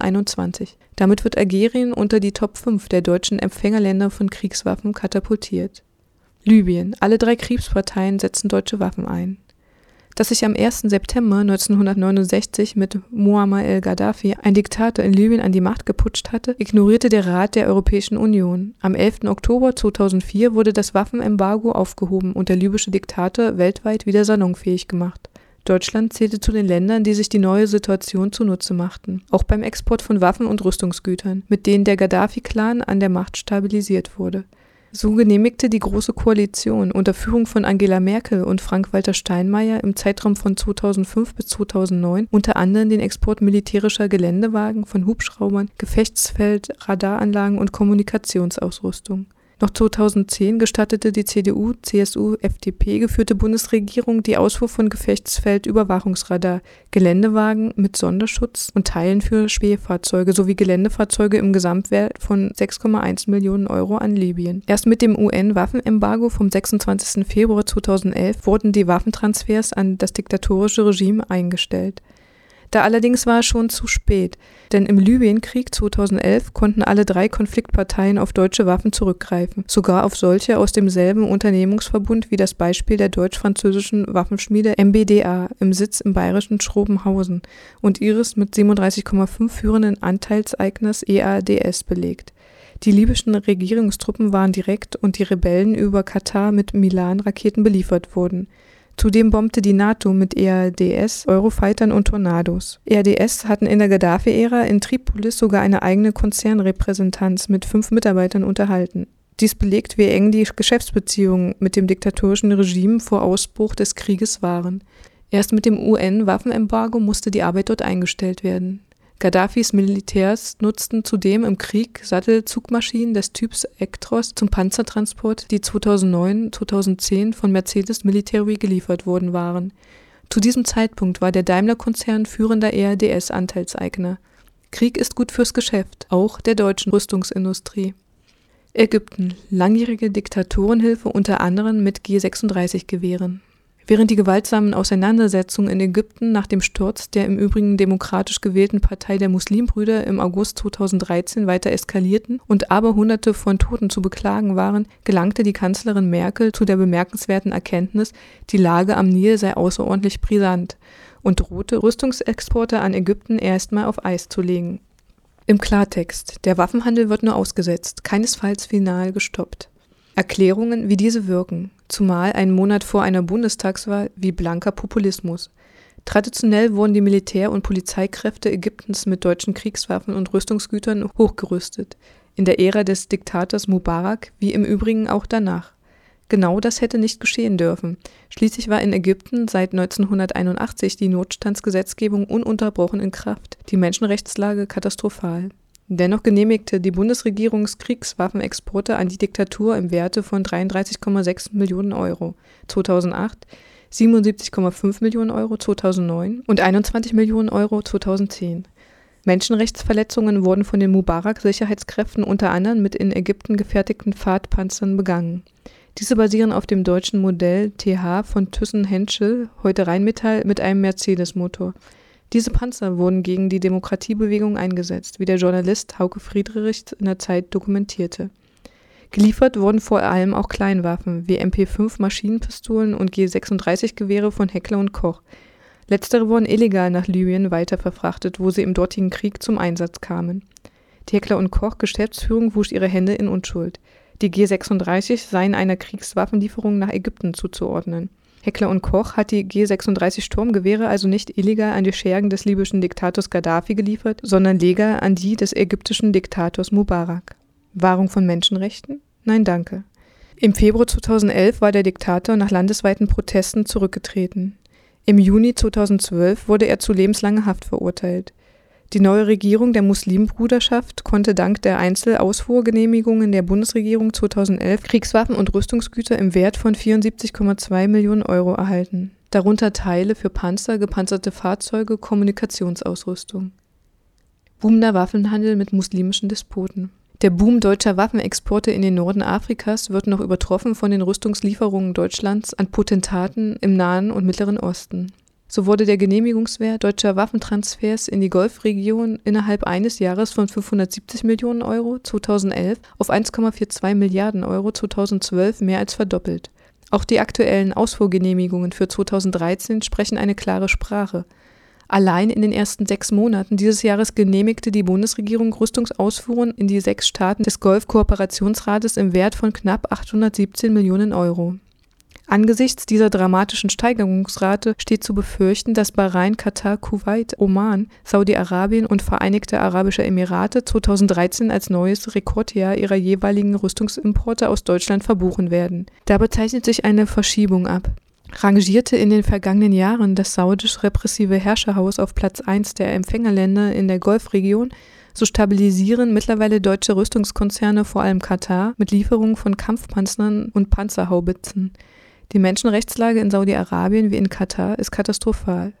2021. Damit wird Algerien unter die Top 5 der deutschen Empfängerländer von Kriegswaffen katapultiert. Libyen. Alle 3 Kriegsparteien setzen deutsche Waffen ein. Dass sich am 1. September 1969 mit Muammar el-Gaddafi ein Diktator in Libyen an die Macht geputscht hatte, ignorierte der Rat der Europäischen Union. Am 11. Oktober 2004 wurde das Waffenembargo aufgehoben und der libysche Diktator weltweit wieder salonfähig gemacht. Deutschland zählte zu den Ländern, die sich die neue Situation zunutze machten, auch beim Export von Waffen und Rüstungsgütern, mit denen der Gaddafi-Clan an der Macht stabilisiert wurde. So genehmigte die Große Koalition unter Führung von Angela Merkel und Frank-Walter Steinmeier im Zeitraum von 2005 bis 2009 unter anderem den Export militärischer Geländewagen, von Hubschraubern, Gefechtsfeld, Radaranlagen und Kommunikationsausrüstung. Noch 2010 gestattete die CDU, CSU, FDP geführte Bundesregierung die Ausfuhr von Gefechtsfeldüberwachungsradar, Geländewagen mit Sonderschutz und Teilen für Spähfahrzeuge sowie Geländefahrzeuge im Gesamtwert von 6,1 Millionen Euro an Libyen. Erst mit dem UN-Waffenembargo vom 26. Februar 2011 wurden die Waffentransfers an das diktatorische Regime eingestellt. Da allerdings war es schon zu spät, denn im Libyenkrieg 2011 konnten alle 3 Konfliktparteien auf deutsche Waffen zurückgreifen, sogar auf solche aus demselben Unternehmungsverbund wie das Beispiel der deutsch-französischen Waffenschmiede MBDA im Sitz im bayerischen Schrobenhausen und ihres mit 37,5 führenden Anteilseigners EADS belegt. Die libyschen Regierungstruppen waren direkt und die Rebellen über Katar mit Milan-Raketen beliefert wurden. Zudem bombte die NATO mit EADS, Eurofightern und Tornados. EADS hatten in der Gaddafi-Ära in Tripolis sogar eine eigene Konzernrepräsentanz mit 5 Mitarbeitern unterhalten. Dies belegt, wie eng die Geschäftsbeziehungen mit dem diktatorischen Regime vor Ausbruch des Krieges waren. Erst mit dem UN-Waffenembargo musste die Arbeit dort eingestellt werden. Gaddafis Militärs nutzten zudem im Krieg Sattelzugmaschinen des Typs Ektros zum Panzertransport, die 2009/2010 von Mercedes Military geliefert worden waren. Zu diesem Zeitpunkt war der Daimler-Konzern führender EADS-Anteilseigner. Krieg ist gut fürs Geschäft, auch der deutschen Rüstungsindustrie. Ägypten. Langjährige Diktatorenhilfe unter anderem mit G36-Gewehren. Während die gewaltsamen Auseinandersetzungen in Ägypten nach dem Sturz der im Übrigen demokratisch gewählten Partei der Muslimbrüder im August 2013 weiter eskalierten und Aberhunderte von Toten zu beklagen waren, gelangte die Kanzlerin Merkel zu der bemerkenswerten Erkenntnis, die Lage am Nil sei außerordentlich brisant und drohte, Rüstungsexporte an Ägypten erstmal auf Eis zu legen. Im Klartext: Der Waffenhandel wird nur ausgesetzt, keinesfalls final gestoppt. Erklärungen, wie diese wirken, zumal einen Monat vor einer Bundestagswahl, wie blanker Populismus. Traditionell wurden die Militär- und Polizeikräfte Ägyptens mit deutschen Kriegswaffen und Rüstungsgütern hochgerüstet, in der Ära des Diktators Mubarak, wie im Übrigen auch danach. Genau das hätte nicht geschehen dürfen. Schließlich war in Ägypten seit 1981 die Notstandsgesetzgebung ununterbrochen in Kraft, die Menschenrechtslage katastrophal. Dennoch genehmigte die Bundesregierung Kriegswaffenexporte an die Diktatur im Werte von 33,6 Millionen Euro 2008, 77,5 Millionen Euro 2009 und 21 Millionen Euro 2010. Menschenrechtsverletzungen wurden von den Mubarak-Sicherheitskräften unter anderem mit in Ägypten gefertigten Pfadpanzern begangen. Diese basieren auf dem deutschen Modell TH von Thyssen-Henschel, heute Rheinmetall, mit einem Mercedes-Motor. Diese Panzer wurden gegen die Demokratiebewegung eingesetzt, wie der Journalist Hauke Friedrich in der Zeit dokumentierte. Geliefert wurden vor allem auch Kleinwaffen wie MP5 Maschinenpistolen und G36-Gewehre von Heckler & Koch. Letztere wurden illegal nach Libyen weiterverfrachtet, wo sie im dortigen Krieg zum Einsatz kamen. Die Heckler & Koch Geschäftsführung wusch ihre Hände in Unschuld. Die G36 seien einer Kriegswaffenlieferung nach Ägypten zuzuordnen. Heckler & Koch hat die G36 Sturmgewehre also nicht illegal an die Schergen des libyschen Diktators Gaddafi geliefert, sondern legal an die des ägyptischen Diktators Mubarak. Wahrung von Menschenrechten? Nein, danke. Im Februar 2011 war der Diktator nach landesweiten Protesten zurückgetreten. Im Juni 2012 wurde er zu lebenslanger Haft verurteilt. Die neue Regierung der Muslimbruderschaft konnte dank der Einzelausfuhrgenehmigungen der Bundesregierung 2011 Kriegswaffen und Rüstungsgüter im Wert von 74,2 Millionen Euro erhalten, darunter Teile für Panzer, gepanzerte Fahrzeuge, Kommunikationsausrüstung. Boomender Waffenhandel mit muslimischen Despoten. Der Boom deutscher Waffenexporte in den Norden Afrikas wird noch übertroffen von den Rüstungslieferungen Deutschlands an Potentaten im Nahen und Mittleren Osten. So wurde der Genehmigungswert deutscher Waffentransfers in die Golfregion innerhalb eines Jahres von 570 Millionen Euro 2011 auf 1,42 Milliarden Euro 2012 mehr als verdoppelt. Auch die aktuellen Ausfuhrgenehmigungen für 2013 sprechen eine klare Sprache. Allein in den ersten 6 Monaten dieses Jahres genehmigte die Bundesregierung Rüstungsausfuhren in die 6 Staaten des Golf-Kooperationsrates im Wert von knapp 817 Millionen Euro. Angesichts dieser dramatischen Steigerungsrate steht zu befürchten, dass Bahrain, Katar, Kuwait, Oman, Saudi-Arabien und Vereinigte Arabische Emirate 2013 als neues Rekordjahr ihrer jeweiligen Rüstungsimporte aus Deutschland verbuchen werden. Dabei zeichnet sich eine Verschiebung ab. Rangierte in den vergangenen Jahren das saudisch-repressive Herrscherhaus auf Platz 1 der Empfängerländer in der Golfregion, so stabilisieren mittlerweile deutsche Rüstungskonzerne, vor allem Katar, mit Lieferungen von Kampfpanzern und Panzerhaubitzen. Die Menschenrechtslage in Saudi-Arabien wie in Katar ist katastrophal.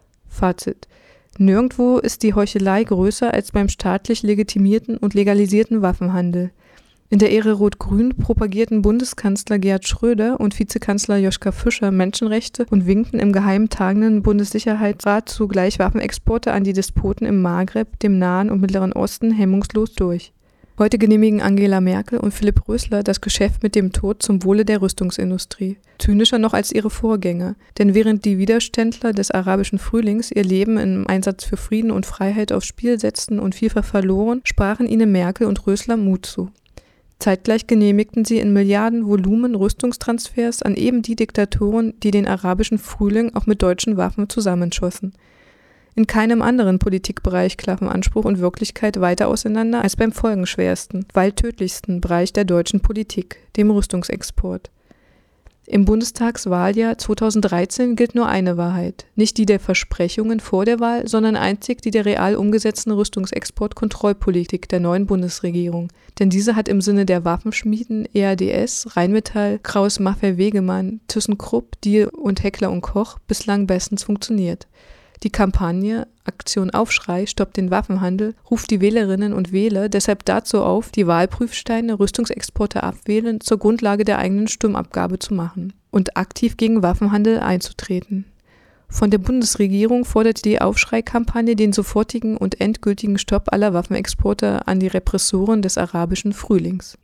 Fazit: Nirgendwo ist die Heuchelei größer als beim staatlich legitimierten und legalisierten Waffenhandel. In der Ära Rot-Grün propagierten Bundeskanzler Gerhard Schröder und Vizekanzler Joschka Fischer Menschenrechte und winkten im geheim tagenden Bundessicherheitsrat zugleich Waffenexporte an die Despoten im Maghreb, dem Nahen und Mittleren Osten hemmungslos durch. Heute genehmigen Angela Merkel und Philipp Rösler das Geschäft mit dem Tod zum Wohle der Rüstungsindustrie. Zynischer noch als ihre Vorgänger, denn während die Widerständler des arabischen Frühlings ihr Leben im Einsatz für Frieden und Freiheit aufs Spiel setzten und vielfach verloren, sprachen ihnen Merkel und Rösler Mut zu. Zeitgleich genehmigten sie in Milliardenvolumen Rüstungstransfers an eben die Diktatoren, die den arabischen Frühling auch mit deutschen Waffen zusammenschossen. In keinem anderen Politikbereich klaffen Anspruch und Wirklichkeit weiter auseinander als beim folgenschwersten, weil tödlichsten Bereich der deutschen Politik, dem Rüstungsexport. Im Bundestagswahljahr 2013 gilt nur eine Wahrheit, nicht die der Versprechungen vor der Wahl, sondern einzig die der real umgesetzten Rüstungsexportkontrollpolitik der neuen Bundesregierung. Denn diese hat im Sinne der Waffenschmieden EADS, Rheinmetall, Krauss-Maffei-Wegemann, ThyssenKrupp, Diehl und Heckler & Koch bislang bestens funktioniert. Die Kampagne Aktion Aufschrei stoppt den Waffenhandel ruft die Wählerinnen und Wähler deshalb dazu auf, die Wahlprüfsteine Rüstungsexporte abwählen zur Grundlage der eigenen Stimmabgabe zu machen und aktiv gegen Waffenhandel einzutreten. Von der Bundesregierung fordert die Aufschrei-Kampagne den sofortigen und endgültigen Stopp aller Waffenexporte an die Repressoren des arabischen Frühlings.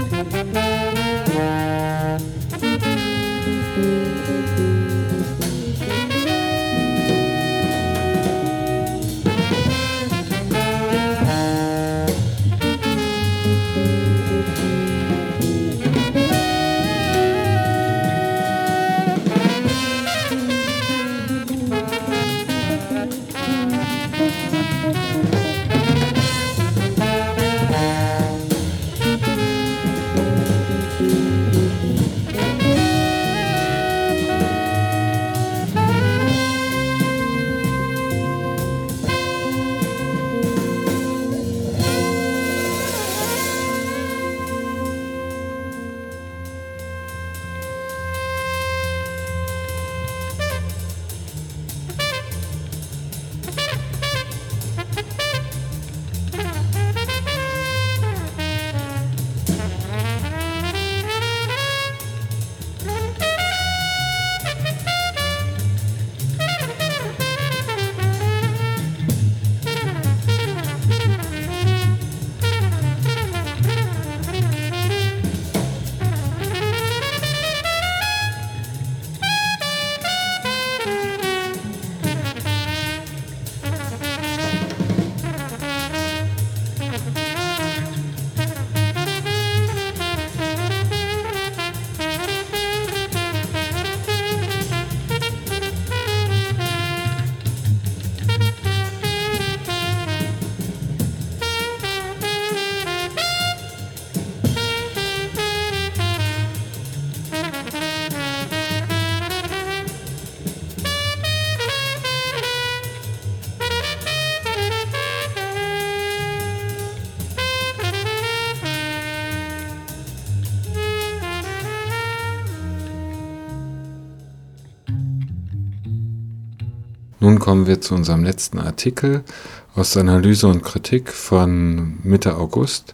Nun kommen wir zu unserem letzten Artikel aus Analyse und Kritik von Mitte August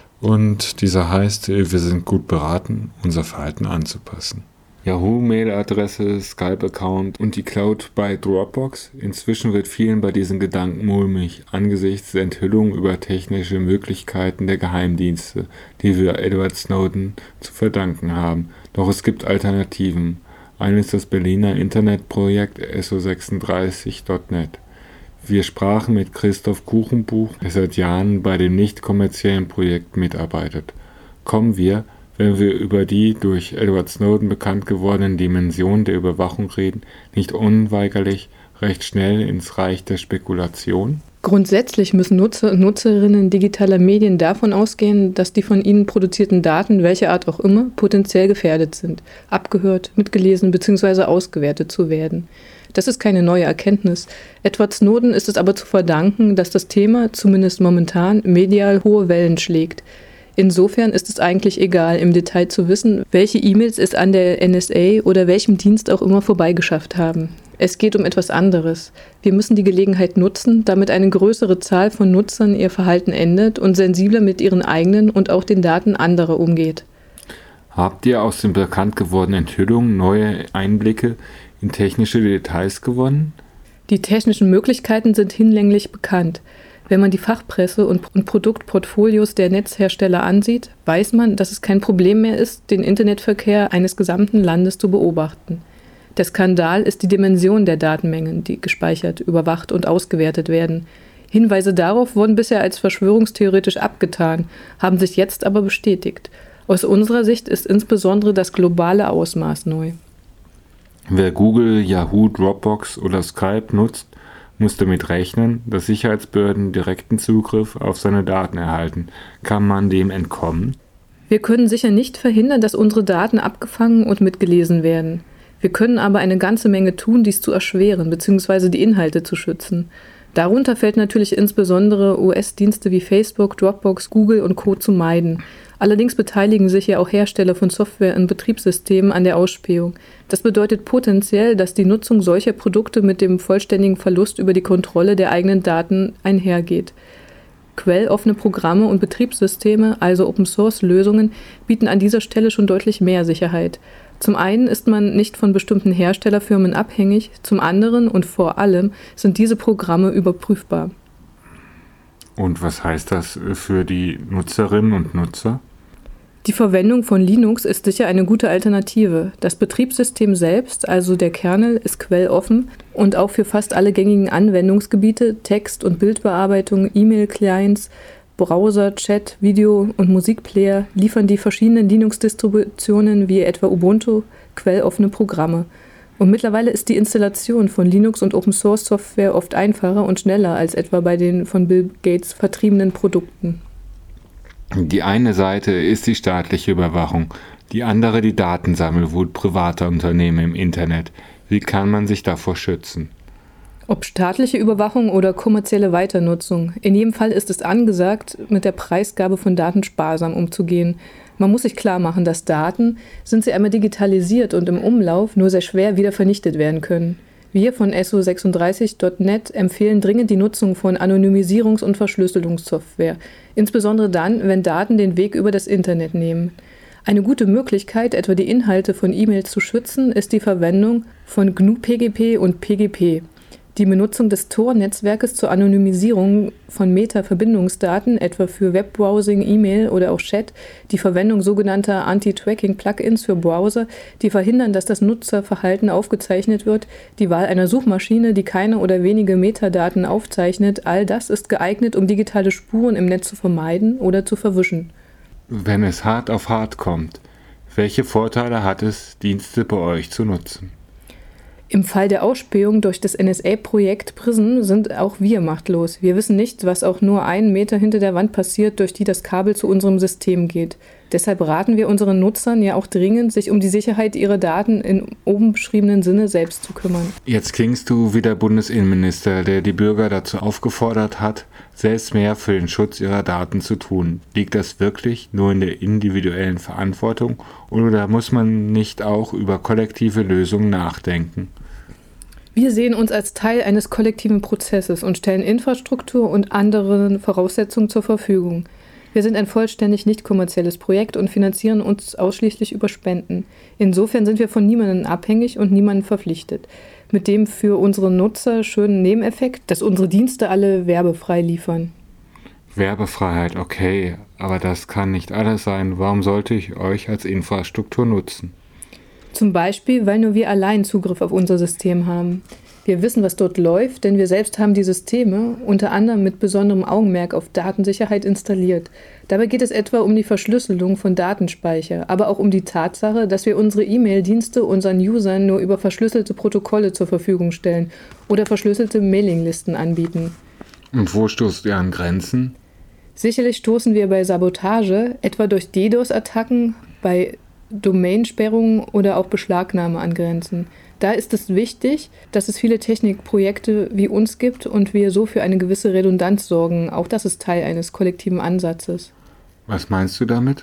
und dieser heißt, wir sind gut beraten, unser Verhalten anzupassen. Yahoo-Mail-Adresse, Skype-Account und die Cloud bei Dropbox. Inzwischen wird vielen bei diesen Gedanken mulmig, angesichts der Enthüllungen über technische Möglichkeiten der Geheimdienste, die wir Edward Snowden zu verdanken haben. Doch es gibt Alternativen. Eine ist das Berliner Internetprojekt SO36.net. Wir sprachen mit Christoph Kuchenbuch, der seit Jahren bei dem nicht kommerziellen Projekt mitarbeitet. Kommen wir, wenn wir über die durch Edward Snowden bekannt gewordenen Dimensionen der Überwachung reden, nicht unweigerlich recht schnell ins Reich der Spekulation? Grundsätzlich müssen Nutzer und Nutzerinnen digitaler Medien davon ausgehen, dass die von ihnen produzierten Daten, welcher Art auch immer, potenziell gefährdet sind, abgehört, mitgelesen bzw. ausgewertet zu werden. Das ist keine neue Erkenntnis. Edward Snowden ist es aber zu verdanken, dass das Thema, zumindest momentan, medial hohe Wellen schlägt. Insofern ist es eigentlich egal, im Detail zu wissen, welche E-Mails es an der NSA oder welchem Dienst auch immer vorbeigeschafft haben. Es geht um etwas anderes. Wir müssen die Gelegenheit nutzen, damit eine größere Zahl von Nutzern ihr Verhalten ändert und sensibler mit ihren eigenen und auch den Daten anderer umgeht. Habt ihr aus den bekannt gewordenen Enthüllungen neue Einblicke in technische Details gewonnen? Die technischen Möglichkeiten sind hinlänglich bekannt. Wenn man die Fachpresse und Produktportfolios der Netzhersteller ansieht, weiß man, dass es kein Problem mehr ist, den Internetverkehr eines gesamten Landes zu beobachten. Der Skandal ist die Dimension der Datenmengen, die gespeichert, überwacht und ausgewertet werden. Hinweise darauf wurden bisher als verschwörungstheoretisch abgetan, haben sich jetzt aber bestätigt. Aus unserer Sicht ist insbesondere das globale Ausmaß neu. Wer Google, Yahoo, Dropbox oder Skype nutzt, muss damit rechnen, dass Sicherheitsbehörden direkten Zugriff auf seine Daten erhalten. Kann man dem entkommen? Wir können sicher nicht verhindern, dass unsere Daten abgefangen und mitgelesen werden. Wir können aber eine ganze Menge tun, dies zu erschweren bzw. die Inhalte zu schützen. Darunter fällt natürlich insbesondere US-Dienste wie Facebook, Dropbox, Google und Co. zu meiden. Allerdings beteiligen sich ja auch Hersteller von Software und Betriebssystemen an der Ausspähung. Das bedeutet potenziell, dass die Nutzung solcher Produkte mit dem vollständigen Verlust über die Kontrolle der eigenen Daten einhergeht. Quelloffene Programme und Betriebssysteme, also Open-Source-Lösungen, bieten an dieser Stelle schon deutlich mehr Sicherheit. Zum einen ist man nicht von bestimmten Herstellerfirmen abhängig, zum anderen und vor allem sind diese Programme überprüfbar. Und was heißt das für die Nutzerinnen und Nutzer? Die Verwendung von Linux ist sicher eine gute Alternative. Das Betriebssystem selbst, also der Kernel, ist quelloffen und auch für fast alle gängigen Anwendungsgebiete, Text- und Bildbearbeitung, E-Mail-Clients, Browser, Chat, Video- und Musikplayer liefern die verschiedenen Linux-Distributionen wie etwa Ubuntu quelloffene Programme. Und mittlerweile ist die Installation von Linux- und Open-Source-Software oft einfacher und schneller als etwa bei den von Bill Gates vertriebenen Produkten. Die eine Seite ist die staatliche Überwachung, die andere die Datensammelwut privater Unternehmen im Internet. Wie kann man sich davor schützen? Ob staatliche Überwachung oder kommerzielle Weiternutzung, in jedem Fall ist es angesagt, mit der Preisgabe von Daten sparsam umzugehen. Man muss sich klar machen, dass Daten, sind sie einmal digitalisiert und im Umlauf, nur sehr schwer wieder vernichtet werden können. Wir von SO36.net empfehlen dringend die Nutzung von Anonymisierungs- und Verschlüsselungssoftware, insbesondere dann, wenn Daten den Weg über das Internet nehmen. Eine gute Möglichkeit, etwa die Inhalte von E-Mails zu schützen, ist die Verwendung von GNU-PGP und PGP. Die Benutzung des Tor-Netzwerkes zur Anonymisierung von Meta-Verbindungsdaten, etwa für Webbrowsing, E-Mail oder auch Chat, die Verwendung sogenannter Anti-Tracking-Plugins für Browser, die verhindern, dass das Nutzerverhalten aufgezeichnet wird, die Wahl einer Suchmaschine, die keine oder wenige Metadaten aufzeichnet, all das ist geeignet, um digitale Spuren im Netz zu vermeiden oder zu verwischen. Wenn es hart auf hart kommt, welche Vorteile hat es, Dienste bei euch zu nutzen? Im Fall der Ausspähung durch das NSA-Projekt PRISM sind auch wir machtlos. Wir wissen nicht, was auch nur 1 Meter hinter der Wand passiert, durch die das Kabel zu unserem System geht. Deshalb raten wir unseren Nutzern ja auch dringend, sich um die Sicherheit ihrer Daten in oben beschriebenen Sinne selbst zu kümmern. Jetzt klingst du wie der Bundesinnenminister, der die Bürger dazu aufgefordert hat, selbst mehr für den Schutz ihrer Daten zu tun. Liegt das wirklich nur in der individuellen Verantwortung oder muss man nicht auch über kollektive Lösungen nachdenken? Wir sehen uns als Teil eines kollektiven Prozesses und stellen Infrastruktur und andere Voraussetzungen zur Verfügung. Wir sind ein vollständig nicht kommerzielles Projekt und finanzieren uns ausschließlich über Spenden. Insofern sind wir von niemandem abhängig und niemandem verpflichtet. Mit dem für unsere Nutzer schönen Nebeneffekt, dass unsere Dienste alle werbefrei liefern. Werbefreiheit, okay, aber das kann nicht alles sein. Warum sollte ich euch als Infrastruktur nutzen? Zum Beispiel, weil nur wir allein Zugriff auf unser System haben. Wir wissen, was dort läuft, denn wir selbst haben die Systeme, unter anderem mit besonderem Augenmerk auf Datensicherheit, installiert. Dabei geht es etwa um die Verschlüsselung von Datenspeicher, aber auch um die Tatsache, dass wir unsere E-Mail-Dienste unseren Usern nur über verschlüsselte Protokolle zur Verfügung stellen oder verschlüsselte Mailinglisten anbieten. Und wo stoßt ihr an Grenzen? Sicherlich stoßen wir bei Sabotage, etwa durch DDoS-Attacken, bei Domainsperrungen oder auch Beschlagnahme an Grenzen. Da ist es wichtig, dass es viele Technikprojekte wie uns gibt und wir so für eine gewisse Redundanz sorgen. Auch das ist Teil eines kollektiven Ansatzes. Was meinst du damit?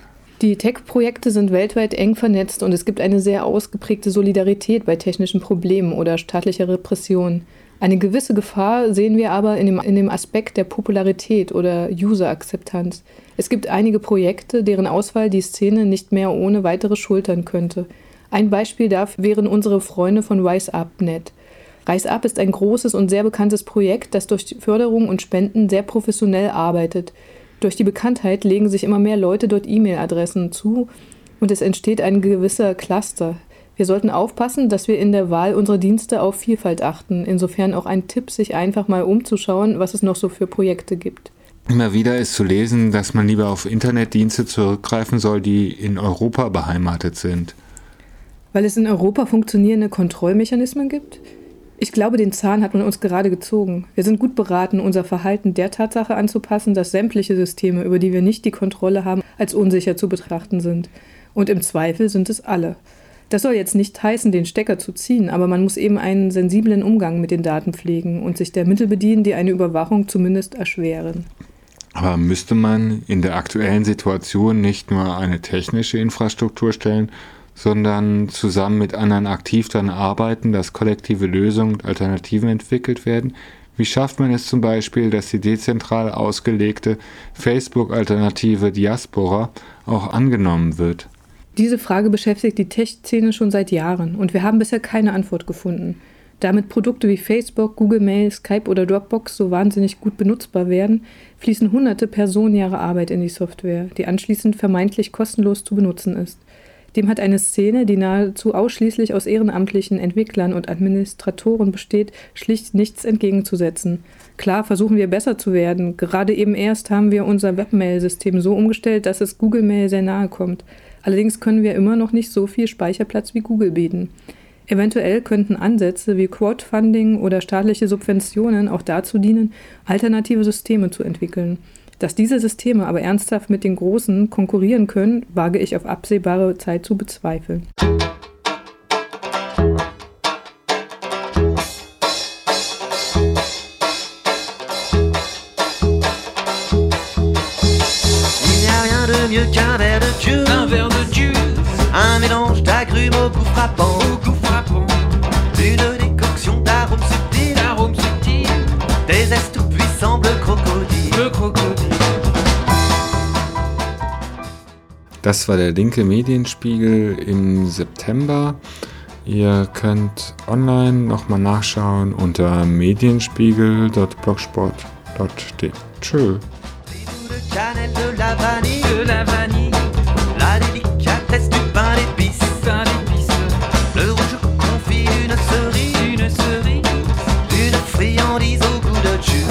Die Tech-Projekte sind weltweit eng vernetzt und es gibt eine sehr ausgeprägte Solidarität bei technischen Problemen oder staatlicher Repression. Eine gewisse Gefahr sehen wir aber in dem Aspekt der Popularität oder User-Akzeptanz. Es gibt einige Projekte, deren Auswahl die Szene nicht mehr ohne weitere schultern könnte. Ein Beispiel dafür wären unsere Freunde von RiseUp.net. RiseUp ist ein großes und sehr bekanntes Projekt, das durch Förderung und Spenden sehr professionell arbeitet. Durch die Bekanntheit legen sich immer mehr Leute dort E-Mail-Adressen zu und es entsteht ein gewisser Cluster. Wir sollten aufpassen, dass wir in der Wahl unserer Dienste auf Vielfalt achten. Insofern auch ein Tipp, sich einfach mal umzuschauen, was es noch so für Projekte gibt. Immer wieder ist zu lesen, dass man lieber auf Internetdienste zurückgreifen soll, die in Europa beheimatet sind. Weil es in Europa funktionierende Kontrollmechanismen gibt? Ich glaube, den Zahn hat man uns gerade gezogen. Wir sind gut beraten, unser Verhalten der Tatsache anzupassen, dass sämtliche Systeme, über die wir nicht die Kontrolle haben, als unsicher zu betrachten sind. Und im Zweifel sind es alle. Das soll jetzt nicht heißen, den Stecker zu ziehen, aber man muss eben einen sensiblen Umgang mit den Daten pflegen und sich der Mittel bedienen, die eine Überwachung zumindest erschweren. Aber müsste man in der aktuellen Situation nicht nur eine technische Infrastruktur stellen, sondern zusammen mit anderen aktiv daran arbeiten, dass kollektive Lösungen und Alternativen entwickelt werden? Wie schafft man es zum Beispiel, dass die dezentral ausgelegte Facebook-Alternative Diaspora auch angenommen wird? Diese Frage beschäftigt die Tech-Szene schon seit Jahren und wir haben bisher keine Antwort gefunden. Damit Produkte wie Facebook, Google Mail, Skype oder Dropbox so wahnsinnig gut benutzbar werden, fließen hunderte Personenjahre Arbeit in die Software, die anschließend vermeintlich kostenlos zu benutzen ist. Dem hat eine Szene, die nahezu ausschließlich aus ehrenamtlichen Entwicklern und Administratoren besteht, schlicht nichts entgegenzusetzen. Klar versuchen wir besser zu werden. Gerade eben erst haben wir unser Webmail-System so umgestellt, dass es Google Mail sehr nahe kommt. Allerdings können wir immer noch nicht so viel Speicherplatz wie Google bieten. Eventuell könnten Ansätze wie Crowdfunding oder staatliche Subventionen auch dazu dienen, alternative Systeme zu entwickeln. Dass diese Systeme aber ernsthaft mit den Großen konkurrieren können, wage ich auf absehbare Zeit zu bezweifeln. Un verre de juice, un mélange d'agrumes au goût frappant, une décoction d'arômes subtils, des zestes tout puissants bleu crocodile. Das war der linke Medienspiegel im September. Ihr könnt online nochmal nachschauen unter medienspiegel.blogspot.de. Tschö. De la vanille, la délicatesse du pain d'épices, le rouge confit d'une cerise, une friandise au goût de Dieu.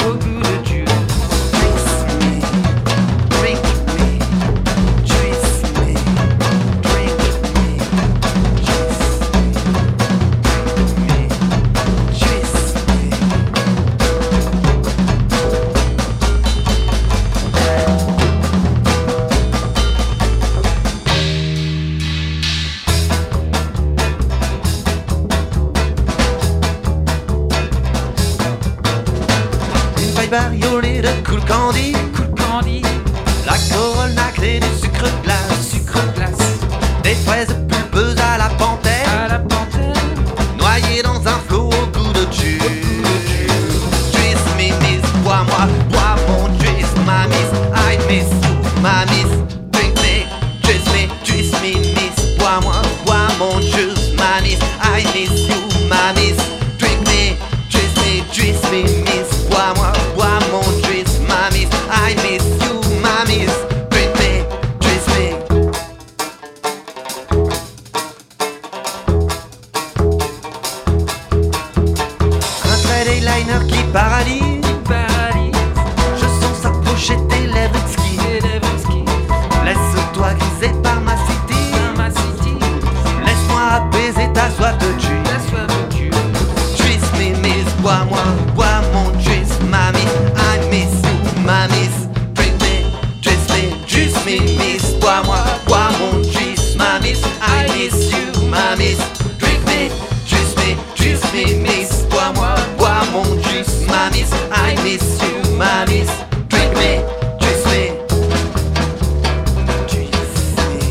Bariolé de cool candy, la corolle nacrée du sucre glace, des fraises pulpeuses à la panthère, noyées dans un flot au goût de jus. Juice me miss, bois-moi, bois mon juice, ma miss, I miss you, ma miss, drink me, juice me miss, bois-moi, bois mon juice, ma miss, I miss you, ma miss, drink me, juice me miss, bois-moi. I miss you, mamis, drink me, juice me. Un trait d'eyeliner qui paralyse, je sens sa pochette tes lèvres exquis. Laisse-toi griser par ma city, laisse-moi apaiser ta soif de jus. Juice me, miss, bois-moi, bois mon juice, mamis, I miss you, mamis. Juice me, miss, bois-moi, bois mon juice, mamis, I miss you, mamis, drink me, juice me, miss, bois-moi, bois mon juice, mamis, I miss you, mamis, drink me, juice me, juice me.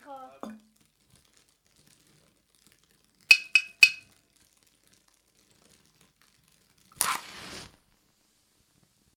Mikro.